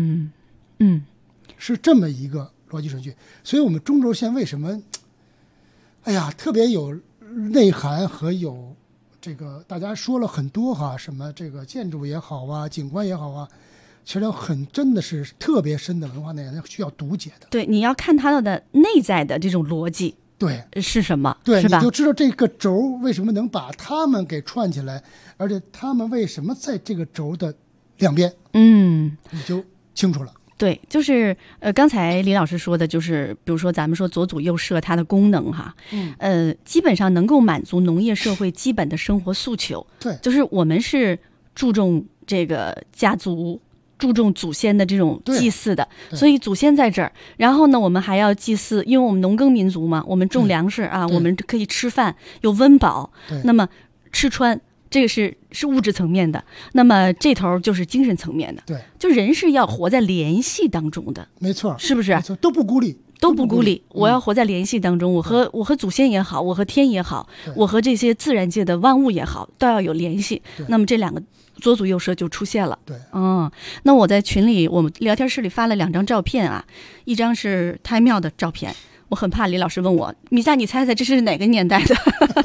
是这么一个逻辑顺序。所以我们中轴线为什么，特别有内涵和有这个大家说了很多哈，什么这个建筑也好啊，景观也好啊，其实真的是特别深的文化内涵，需要读解的。 对，你要看它的内在的这种逻辑， 对， 是什么？ 对， 是吧？ 你就知道这个轴为什么能把他们给串起来，而且他们为什么在这个轴的两边， 嗯， 你就清楚了。 对，就是刚才李老师说的，就是比如说咱们说左祖右社它的功能哈，基本上能够满足农业社会基本的生活诉求。 对， 就是我们是注重这个家族。注重祖先的这种祭祀的，所以祖先在这儿。然后呢，我们还要祭祀，因为我们农耕民族嘛，我们种粮食啊，我们可以吃饭，有温饱。那么吃穿，这个是物质层面的。那么这头就是精神层面的。 对， 就人是要活在联系当中的。 没错， 是不是？ 没错，都不孤立。 都不孤立，我要活在联系当中。我和祖先也好，我和天也好，我和这些自然界的万物也好，都要有联系。那么这两个左祖右社就出现了。 对， 那我在群里，我们聊天室里发了2张照片啊，一张是太庙的照片。我很怕李老师问我，米夏，你猜猜这是哪个年代的？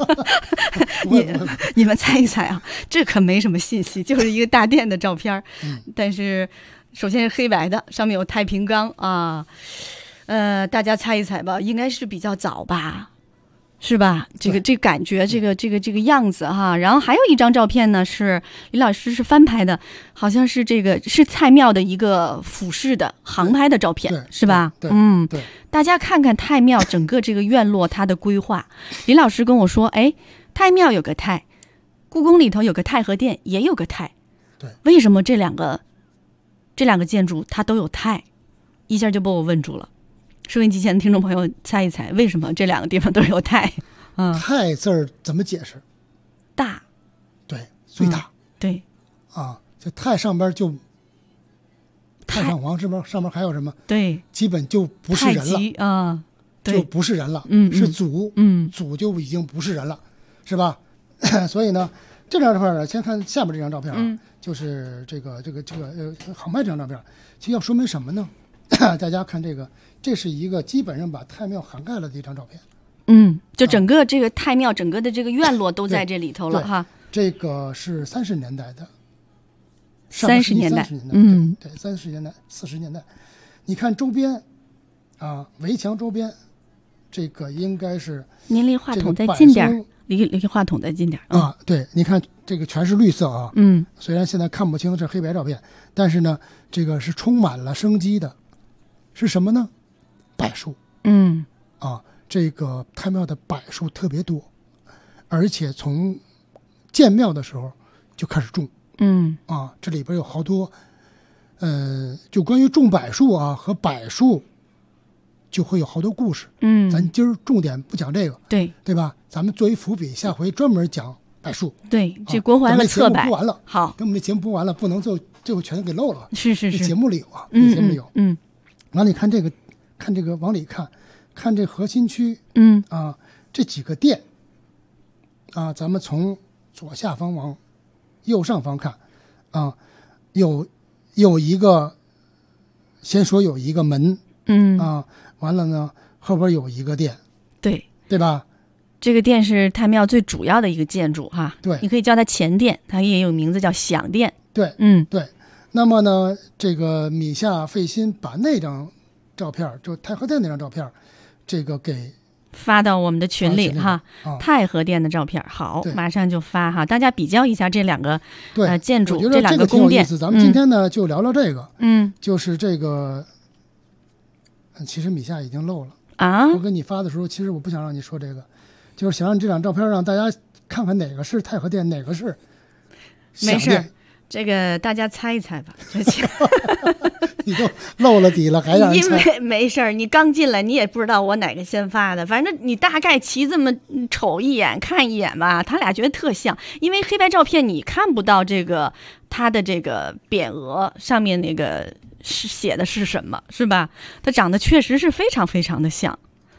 你们猜一猜啊，这可没什么信息，就是一个大殿的照片。但是首先是黑白的，上面有太平缸啊。大家猜一猜吧，应该是比较早吧，是吧？这个感觉，这个样子哈。然后还有一张照片呢，是李老师是翻拍的，好像是这个是太庙的一个俯视的航拍的照片，是吧？ 对，对。 大家看看太庙整个这个院落它的规划。李老师跟我说，哎，太庙有个太，故宫里头有个太和殿也有个太， 对， 为什么这两个建筑它都有太？一下就把我问住了。收音机前的听众朋友猜一猜，为什么这两个地方都有太？ 太字儿怎么解释？ 大， 对，最大。 对， 这太上边就太上皇上面还有什么？ 对， 基本就不是人了啊， 就不是人了。是祖，祖就已经不是人了，是吧？所以呢，这张照片呢，先看下面这张照片啊，就是这个航拍这张照片，其实要说明什么呢？大家看这个，这是一个基本上把太庙涵盖了的一张照片。 就整个这个太庙，整个的这个院落都在这里头了哈。 这个是30年代的 ，30年代， 对，30年代、40年代。你看周边围墙周边，这个应该是您离话筒再近点，离话筒再近点啊。对，你看这个全是绿色啊。虽然现在看不清是黑白照片，但是呢，这个是充满了生机的。是什么呢？柏树。这个太庙的柏树特别多，而且从建庙的时候就开始种。这里边有好多，就关于种柏树和柏树，就会有好多故事。咱今儿重点不讲这个，对吧？咱们作为伏笔，下回专门讲柏树。 对，这国怀和侧柏。 不完了， 好， 跟我们这节目不完了，不能最后全给漏了。 是， 节目里有啊，节目里有。完了，你看这个往里看这核心区，这几个殿，咱们从左下方往右上方看，有一个，先说有一个门，完了呢，后边有一个殿，对吧？ 这个殿是太庙最主要的一个建筑哈， 对， 你可以叫它前殿，它也有名字叫享殿， 对，对。那么呢，这个米夏费心把那张照片，就太和殿那张照片，这个给发到我们的群里哈。太和殿的照片，好，马上就发哈，大家比较一下这两个建筑，这两个宫殿。 咱们今天呢就聊聊这个，就是这个，其实米夏已经漏了啊。 我给你发的时候，其实我不想让你说这个，就是想让这张照片让大家看看哪个是太和殿，哪个是没事。这个大家猜一猜吧， 你都漏了底了，还让人猜？ 因为没事儿，你刚进来，你也不知道我哪个先发的，反正你大概齐这么瞅一眼、看一眼吧，他俩觉得特像。因为黑白照片你看不到这个他的这个匾额上面那个是写的是什么，是吧？他长得确实是非常非常的像。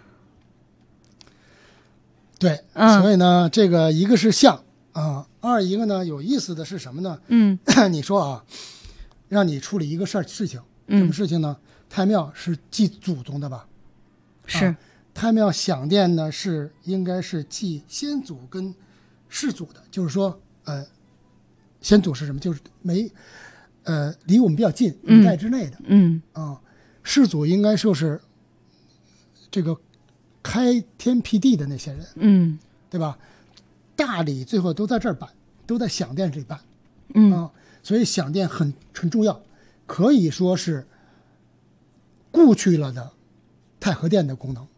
对，所以呢，这个一个是像二一个呢，有意思的是什么呢？你说让你处理一个事情，什么事情呢？太庙是祭祖宗的吧？ 是。 太庙享殿呢应该是祭先祖跟世祖的，就是说，先祖是什么？就是离我们比较近，一代之内的。世祖应该就是这个开天辟地的那些人，对吧？大礼最后都在这儿办，都在享殿这里办， 所以响电很重要，可以说是固去了的太和殿的功能。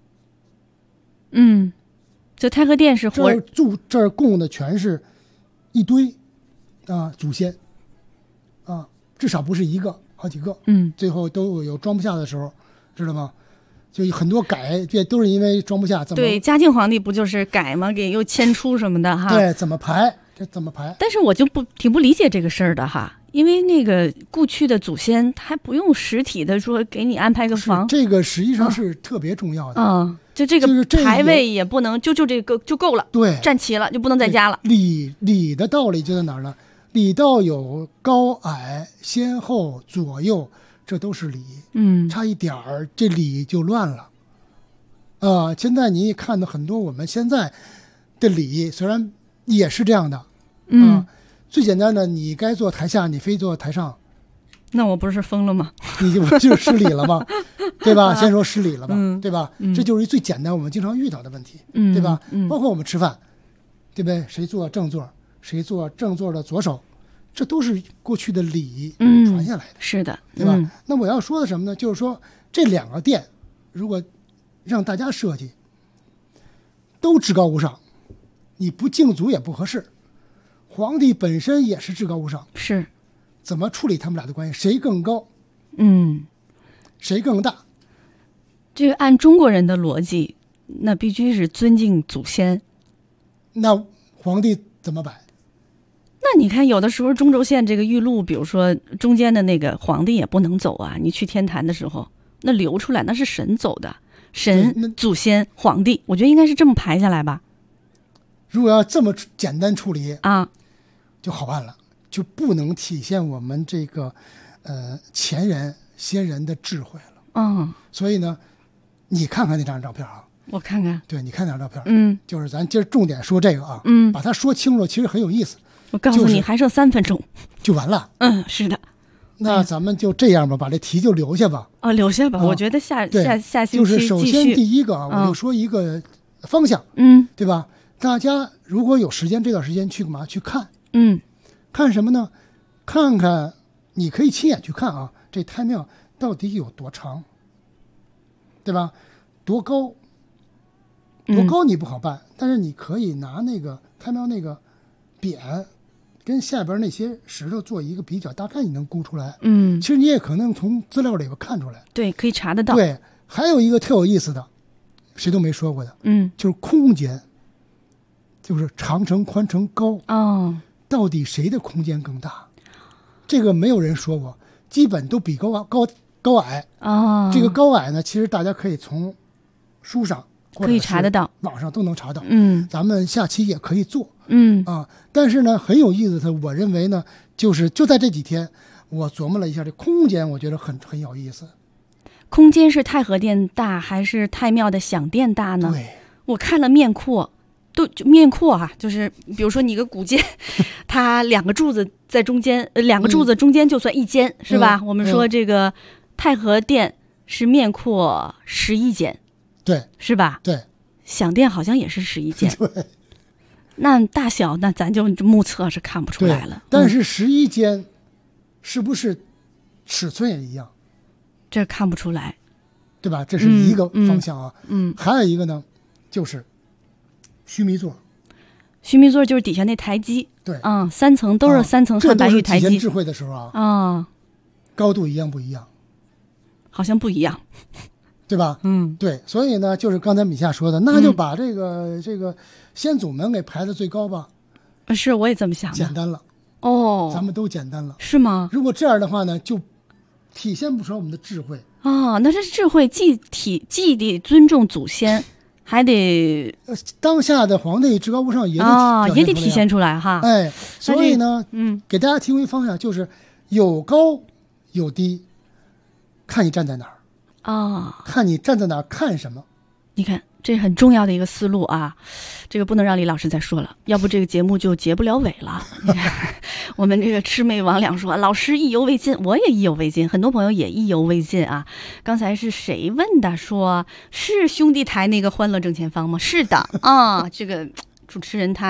就太和殿是活这儿供的全是一堆祖先至少不是一个，好几个，最后都有装不下的时候，知道吗？就很多改，这都是因为装不下。 对，嘉靖皇帝不就是改吗？给又迁出什么的哈。 对，怎么排？这怎么排？ 但是我就挺不理解这个事儿的哈，因为那个故去的祖先，他还不用实体的说给你安排个房， 这个实际上是特别重要的。 就这个牌位也不能就这个就够了， 对， 站齐了就不能再加了。 礼的道理就在哪儿呢？礼道有高矮、先后、左右，这都是礼。差一点儿，这礼就乱了。现在你看到很多我们现在的礼，虽然也是这样的。最简单的，你该坐台下，你非坐台上， 那我不是疯了吗？ 你就失礼了吗？对吧？先说失礼了吧，对吧？这就是最简单我们经常遇到的问题，对吧？包括我们吃饭，对不对？谁坐正座，谁坐正座的左手，这都是过去的礼传下来的， 是的， 对吧？那我要说的什么呢？就是说这两个殿，如果让大家设计，都至高无上，你不敬祖也不合适。皇帝本身也是至高无上， 是怎么处理他们俩的关系？谁更高？谁更大？ 这个按中国人的逻辑，那必须是尊敬祖先。 那皇帝怎么摆？ 那你看，有的时候中轴线这个玉露，比如说中间的那个皇帝也不能走啊。你去天坛的时候，那留出来那是神走的，神、祖先、皇帝，我觉得应该是这么排下来吧。 如果要这么简单处理就好办了，就不能体现我们这个前人先人的智慧了。所以呢，你看看那张照片啊， 我看看。 对，你看那张照片，就是咱今儿重点说这个啊，把它说清楚，其实很有意思。 我告诉你，还剩3分钟就完了。 是的。 那咱们就这样吧，把这题就留下吧。 留下吧。我觉得下星期就是首先第一个我就说一个方向，对吧？大家如果有时间，这段时间去干嘛？去看，看什么呢？看看，你可以亲眼去看啊，这太庙到底有多长，对吧？多高你不好办，但是你可以拿那个太庙那个匾，跟下边那些石头做一个比较，大概你能估出来。其实你也可能从资料里边看出来。 对，可以查得到。 对，还有一个特有意思的，谁都没说过的，就是空间。就是长乘、宽乘、高到底谁的空间更大？这个没有人说过，基本都比高矮这个高矮呢，其实大家可以从书上可以查得到， 网上都能查到。咱们下期也可以做。但是呢，很有意思的，我认为呢，就在这几天，我琢磨了一下这空间，我觉得很有意思。 空间是太和殿大还是太庙的享殿大呢？ 对， 我看了面阔。就面阔就是比如说你个古间，它2个柱子在中间，2个柱子中间就算一间，是吧？我们说这个太和殿是面阔11间， 对， 是吧？ 对， 享殿好像也是11间， 对。 那大小那咱就目测是看不出来了。 但是11间是不是尺寸也一样？ 这看不出来， 对吧？这是一个方向啊。还有一个呢，就是须弥座。 须弥座就是底下那台基， 对 ，3层都是3层汉白玉台基。 这都是体现智慧的时候啊。高度一样不一样？ 好像不一样， 对吧？对，所以呢，就是刚才米夏说的，那就把这个先祖们给排在最高吧。 是，我也这么想的。 简单了咱们都简单了， 是吗？ 如果这样的话呢，就体现不出来我们的智慧那这智慧既得尊重祖先。还得当下的皇帝至高无上也得体现出来哈。 所以呢，给大家提供一方向，就是有高有低，看你站在哪儿看你站在哪儿看什么。 你看，这很重要的一个思路啊，这个不能让李老师再说了，要不这个节目就结不了尾了。我们这个魑魅魍魉说，老师意犹未尽，我也意犹未尽，很多朋友也意犹未尽啊。刚才是谁问的？说是兄弟台那个欢乐正前方吗？是的这个主持人他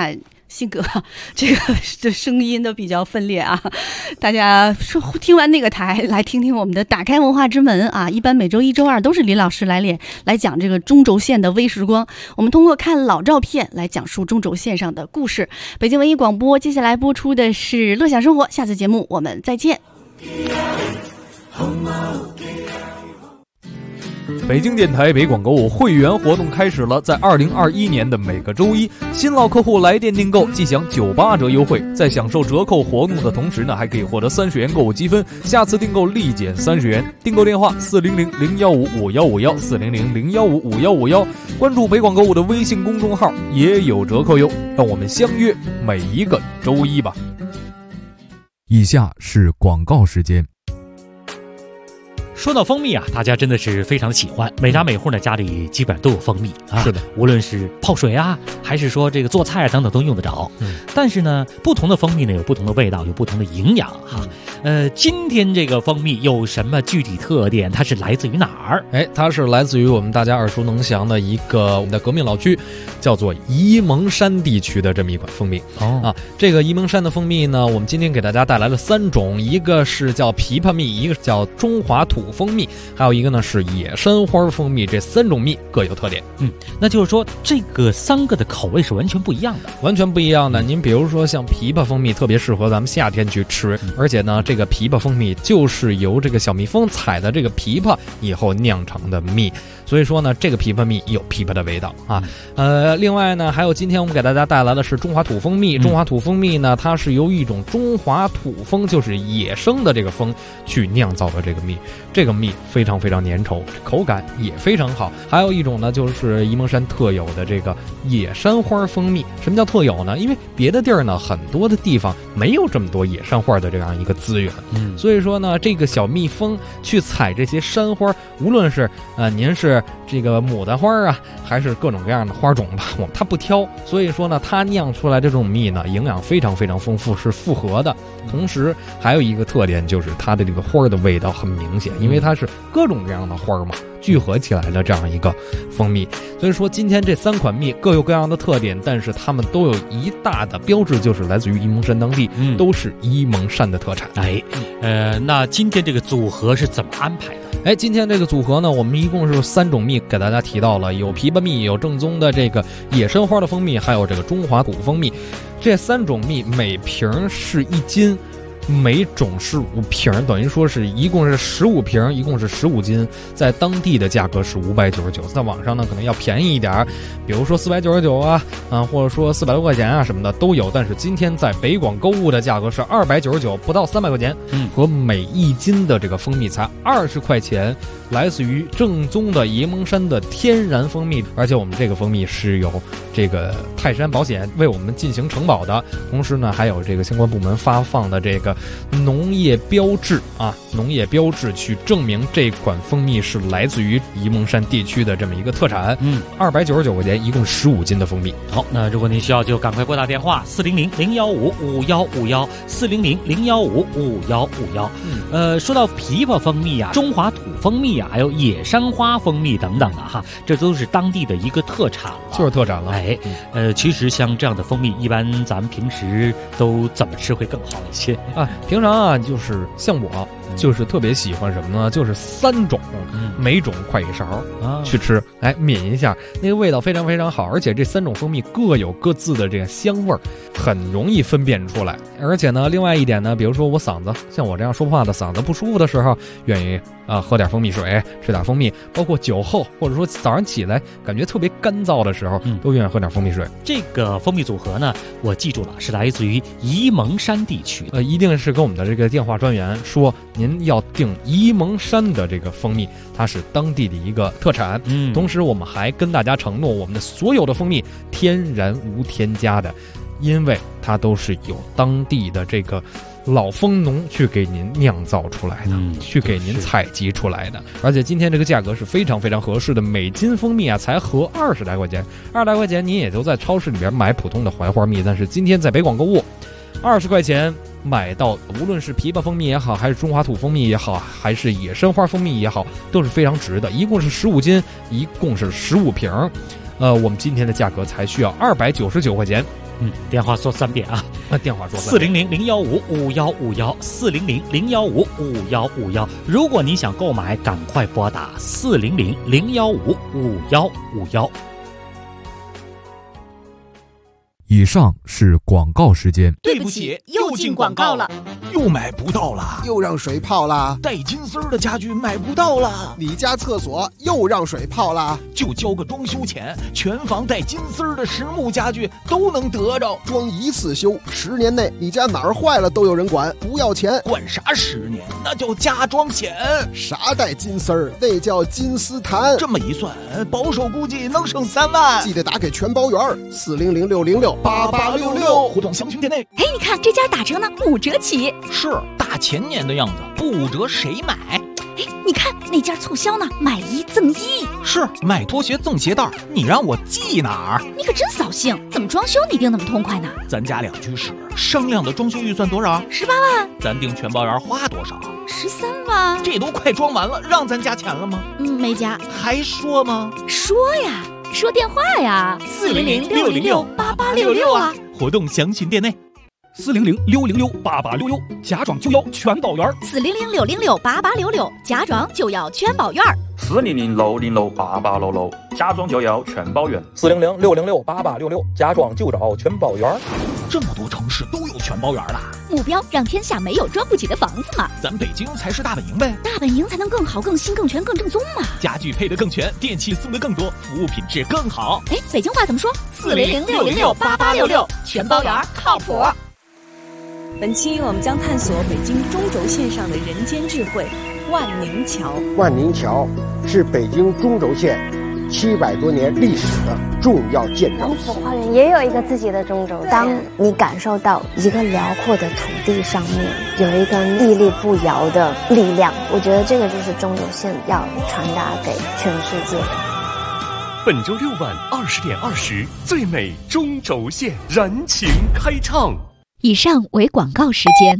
性格这声音都比较分裂啊。大家说听完那个台，来听听我们的打开文化之门啊。一般每周1、周2都是李老师来讲这个中轴线的微时光。我们通过看老照片来讲述中轴线上的故事。北京文艺广播接下来播出的是乐享生活，下次节目我们再见。 北京电台北广购物会员活动开始了，在2021年的每个周一，新老客户来电订购即享98折优惠，在享受折扣活动的同时呢，还可以获得30元购物积分，下次订购立减30元。订购电话400-015-5151，400-015-5151，关注北广购物的微信公众号也有折扣哟。让我们相约每一个周一吧。 以下是广告时间。 说到蜂蜜啊，大家真的是非常喜欢，每家每户呢家里基本上都有蜂蜜啊。 是的， 无论是泡水啊，还是说这个做菜啊等等都用得着。但是呢，不同的蜂蜜呢有不同的味道，有不同的营养哈。今天这个蜂蜜有什么具体特点？它是来自于哪儿？ 它是来自于我们大家耳熟能详的一个我们的革命老区，叫做沂蒙山地区的这么一款蜂蜜。这个沂蒙山的蜂蜜呢，我们今天给大家带来了3种，一个是叫枇杷蜜，一个是叫中华土蜂蜜，还有一个呢是野山花蜂蜜。这3种蜜各有特点。 那就是说这个3个的口味是完全不一样的， 完全不一样的。您比如说像枇杷蜂蜜特别适合咱们夏天去吃，而且呢这个枇杷蜂蜜就是由这个小蜜蜂采的这个枇杷以后酿成的蜜，所以说呢这个枇杷蜜有枇杷的味道啊。另外呢还有今天我们给大家带来的是中华土蜂蜜。中华土蜂蜜呢，它是由一种中华土蜂，就是野生的这个蜂去酿造的这个蜜，这个蜜非常非常粘稠，口感也非常好。还有一种呢就是沂蒙山特有的这个野山花蜂蜜。什么叫特有呢？因为别的地儿呢很多的地方没有这么多野山花的这样一个资源，所以说呢这个小蜜蜂去采这些山花，无论是您是这个牡丹花啊，还是各种各样的花种吧，它不挑，所以说呢它酿出来的这种蜜呢营养非常非常丰富，是复合的。同时还有一个特点就是它的这个花的味道很明显，因为它是各种各样的花嘛聚合起来的这样一个蜂蜜。所以说今天这3款蜜各有各样的特点，但是它们都有一大的标志，就是来自于沂蒙山当地，都是沂蒙山的特产。 那今天这个组合是怎么安排的？ 今天这个组合呢，我们一共是3种蜜给大家提到了，有枇杷蜜，有正宗的这个野生花的蜂蜜，还有这个中华土蜂蜜。这3种蜜每瓶是1斤，每种是5瓶，等于说是一共是15瓶，一共是15斤，在当地的价格是599，在网上呢可能要便宜一点，比如说499啊，或者说400多块钱啊什么的都有，但是今天在北广购物的价格是299，不到300块钱，和每1斤的这个蜂蜜才20块钱，来自于正宗的沂蒙山的天然蜂蜜，而且我们这个蜂蜜是有这个泰山保险为我们进行承保的，同时呢还有这个相关部门发放的这个农业标志去证明这款蜂蜜是来自于沂蒙山地区的这么一个特产。299块钱，一共15斤的蜂蜜。 好，那如果您需要就赶快拨打电话400-015-5151，400-015-5151。说到枇杷蜂蜜啊，中华土蜂蜜啊，还有野山花蜂蜜等等的哈，这都是当地的一个特产了， 就是特产了。 其实像这样的蜂蜜，一般咱们平时都怎么吃会更好一些啊？平常啊，就是像我就是特别喜欢什么呢？就是3种，每种快1勺去吃，抿一下，那个味道非常非常好，而且这3种蜂蜜各有各自的这个香味儿，很容易分辨出来。而且呢，另外一点呢，比如说我嗓子像我这样说话的嗓子不舒服的时候，愿意喝点蜂蜜水，吃点蜂蜜，包括酒后或者说早上起来感觉特别干燥的时候，都愿意喝点蜂蜜水。 这个蜂蜜组合呢，我记住了，是来自于沂蒙山地区， 一定是跟我们的这个电话专员说，您要订沂蒙山的这个蜂蜜，它是当地的一个特产。同时我们还跟大家承诺，我们的所有的蜂蜜天然无添加的，因为它都是有当地的这个老蜂农去给您酿造出来的，去给您采集出来的。而且今天这个价格是非常非常合适的，每斤蜂蜜啊才合20来块钱，20来块钱您也就在超市里边买普通的槐花蜜，但是今天在北广购物20块钱买到，无论是枇杷蜂蜜也好，还是中华土蜂蜜也好，还是野生花蜂蜜也好，都是非常值的。一共是15斤，一共是15瓶。我们今天的价格才需要299块钱。 电话说3遍啊！ 电话说 400-015-5151，400-015-5151。如果你想购买，赶快拨打400-015-5151。 以上是广告时间。 对不起，又进广告了，又买不到了， 又让水泡了， 带金丝儿的家具买不到了， 你家厕所又让水泡了， 就交个装修钱，全房带金丝儿的实木家具都能得着， 装一次修，10年内你家哪儿坏了都有人管，不要钱。 管啥10年？那叫加装险。 啥带金丝儿？那叫金丝檀。 这么一算，保守估计能省3万。 记得打给全包圆，400-606-8866， 互动详询店内。 哎，你看这家打折呢，5折起。 是大前年的样子，不5折谁买？ 哎，你看那家促销呢，买1赠1。 是买拖鞋赠鞋带，你让我记哪儿？ 你可真扫兴，怎么装修你定那么痛快呢？ 咱家2居室，商量的装修预算多少 ？18万。 咱定全包圆花多少 ？13万。 这都快装完了，让咱加钱了吗？ 没加。 还说吗？ 说呀，说电话呀，400-606-8866啊。 活动详询店内。 400-606-8866，家装就要全包圆。 400-606-8866，家装就要全包圆。 400-606-8866，家装就要全包圆。 400-606-8866，家装就找全包圆。 这么多城市都有全包圆了， 目标让天下没有装不起的房子嘛。 咱北京才是大本营呗， 大本营才能更好、更新、更全、更正宗嘛。 家具配得更全，电器送得更多，服务品质更好。 哎，北京话怎么说？400-606-8866，全包圆靠谱。 本期我们将探索北京中轴线上的人间智慧——万宁桥。 万宁桥是北京中轴线700多年历史的重要建造。 王府花园也有一个自己的中轴线。当你感受到一个辽阔的土地上面有一个屹立不摇的力量，我觉得这个就是中轴线要传达给全世界的。 本周6晚20点20，最美中轴线燃情开唱。 以上为广告时间。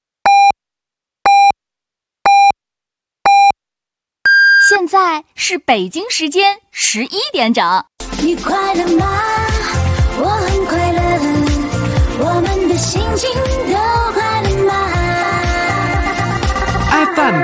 现在是北京时间11点整。 你快乐吗？我很快乐，我们的心情都快乐吗 ？FM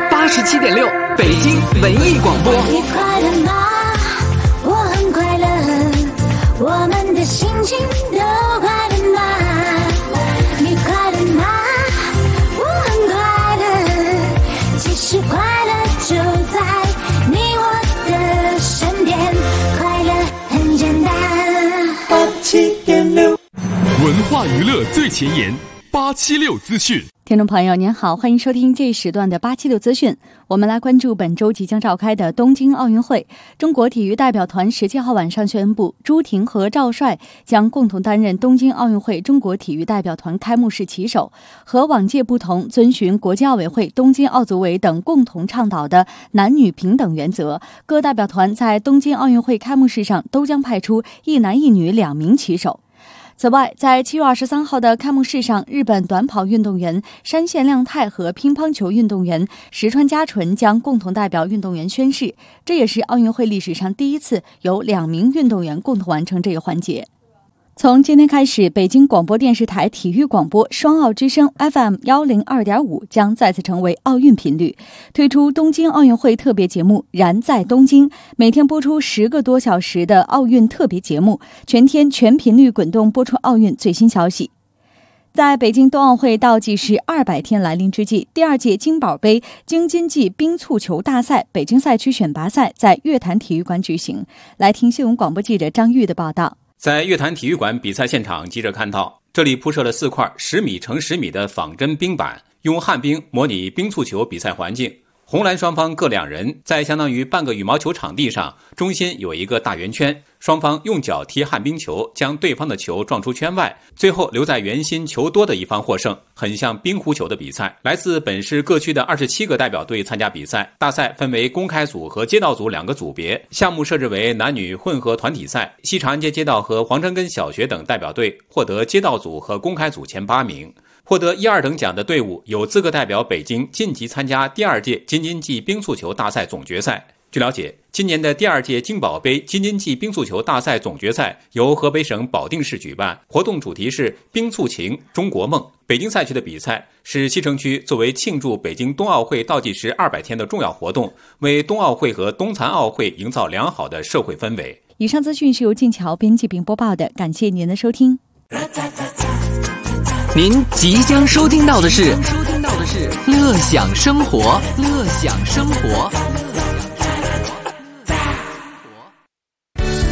87.6，北京文艺广播。 你快乐吗？我很快乐，我们的心情都快乐吗？你快乐吗？我很快乐，其实快乐就在你我的身边，快乐很简单。87.6， 文化娱乐最前沿，876资讯。 听众朋友您好，欢迎收听这一时段的876资讯。我们来关注本周即将召开的东京奥运会。中国体育代表团17号晚上宣布，朱婷和赵帅将共同担任东京奥运会中国体育代表团开幕式旗手。和往届不同，遵循国际奥委会、东京奥组委等共同倡导的男女平等原则，各代表团在东京奥运会开幕式上都将派出1男1女2名旗手。此外，在7月23号的开幕式上，日本短跑运动员山县亮太和乒乓球运动员石川佳纯将共同代表运动员宣誓，这也是奥运会历史上第一次由2名运动员共同完成这个环节。从今天开始，北京广播电视台体育广播双奥之声 FM 102.5将再次成为奥运频率，推出东京奥运会特别节目《燃在东京》，每天播出10个多小时的奥运特别节目，全天全频率滚动播出奥运最新消息。在北京冬奥会倒计时200天来临之际，第2届金宝杯京津冀冰蹴球大赛北京赛区选拔赛在月坛体育馆举行。来听新闻广播记者张玉的报道。 在月坛体育馆比赛现场，记者看到这里铺设了4块10米乘10米的仿真冰板，用旱冰模拟冰蹴球比赛环境。红蓝双方各2人，在相当于半个羽毛球场地上，中心有一个大圆圈，双方用脚踢旱冰球，将对方的球撞出圈外，最后留在圆心球多的一方获胜，很像冰壶球的比赛。来自本市各区的27个代表队参加比赛，大赛分为公开组和街道组2个组别，项目设置为男女混合团体赛。西长安街街道和黄城根小学等代表队获得街道组和公开组前8名。获得1、2等奖的队伍有资格代表北京晋级参加第2届京津冀冰蹴球大赛总决赛。 据了解，今年的第2届京宝杯京津冀冰速球大赛总决赛由河北省保定市举办，活动主题是冰促情中国梦。北京赛区的比赛是西城区作为庆祝北京冬奥会倒计时200天的重要活动，为冬奥会和冬残奥会营造良好的社会氛围。 以上资讯是由静桥编辑并播报的，感谢您的收听。 您即将收听到的是乐享生活，乐享生活。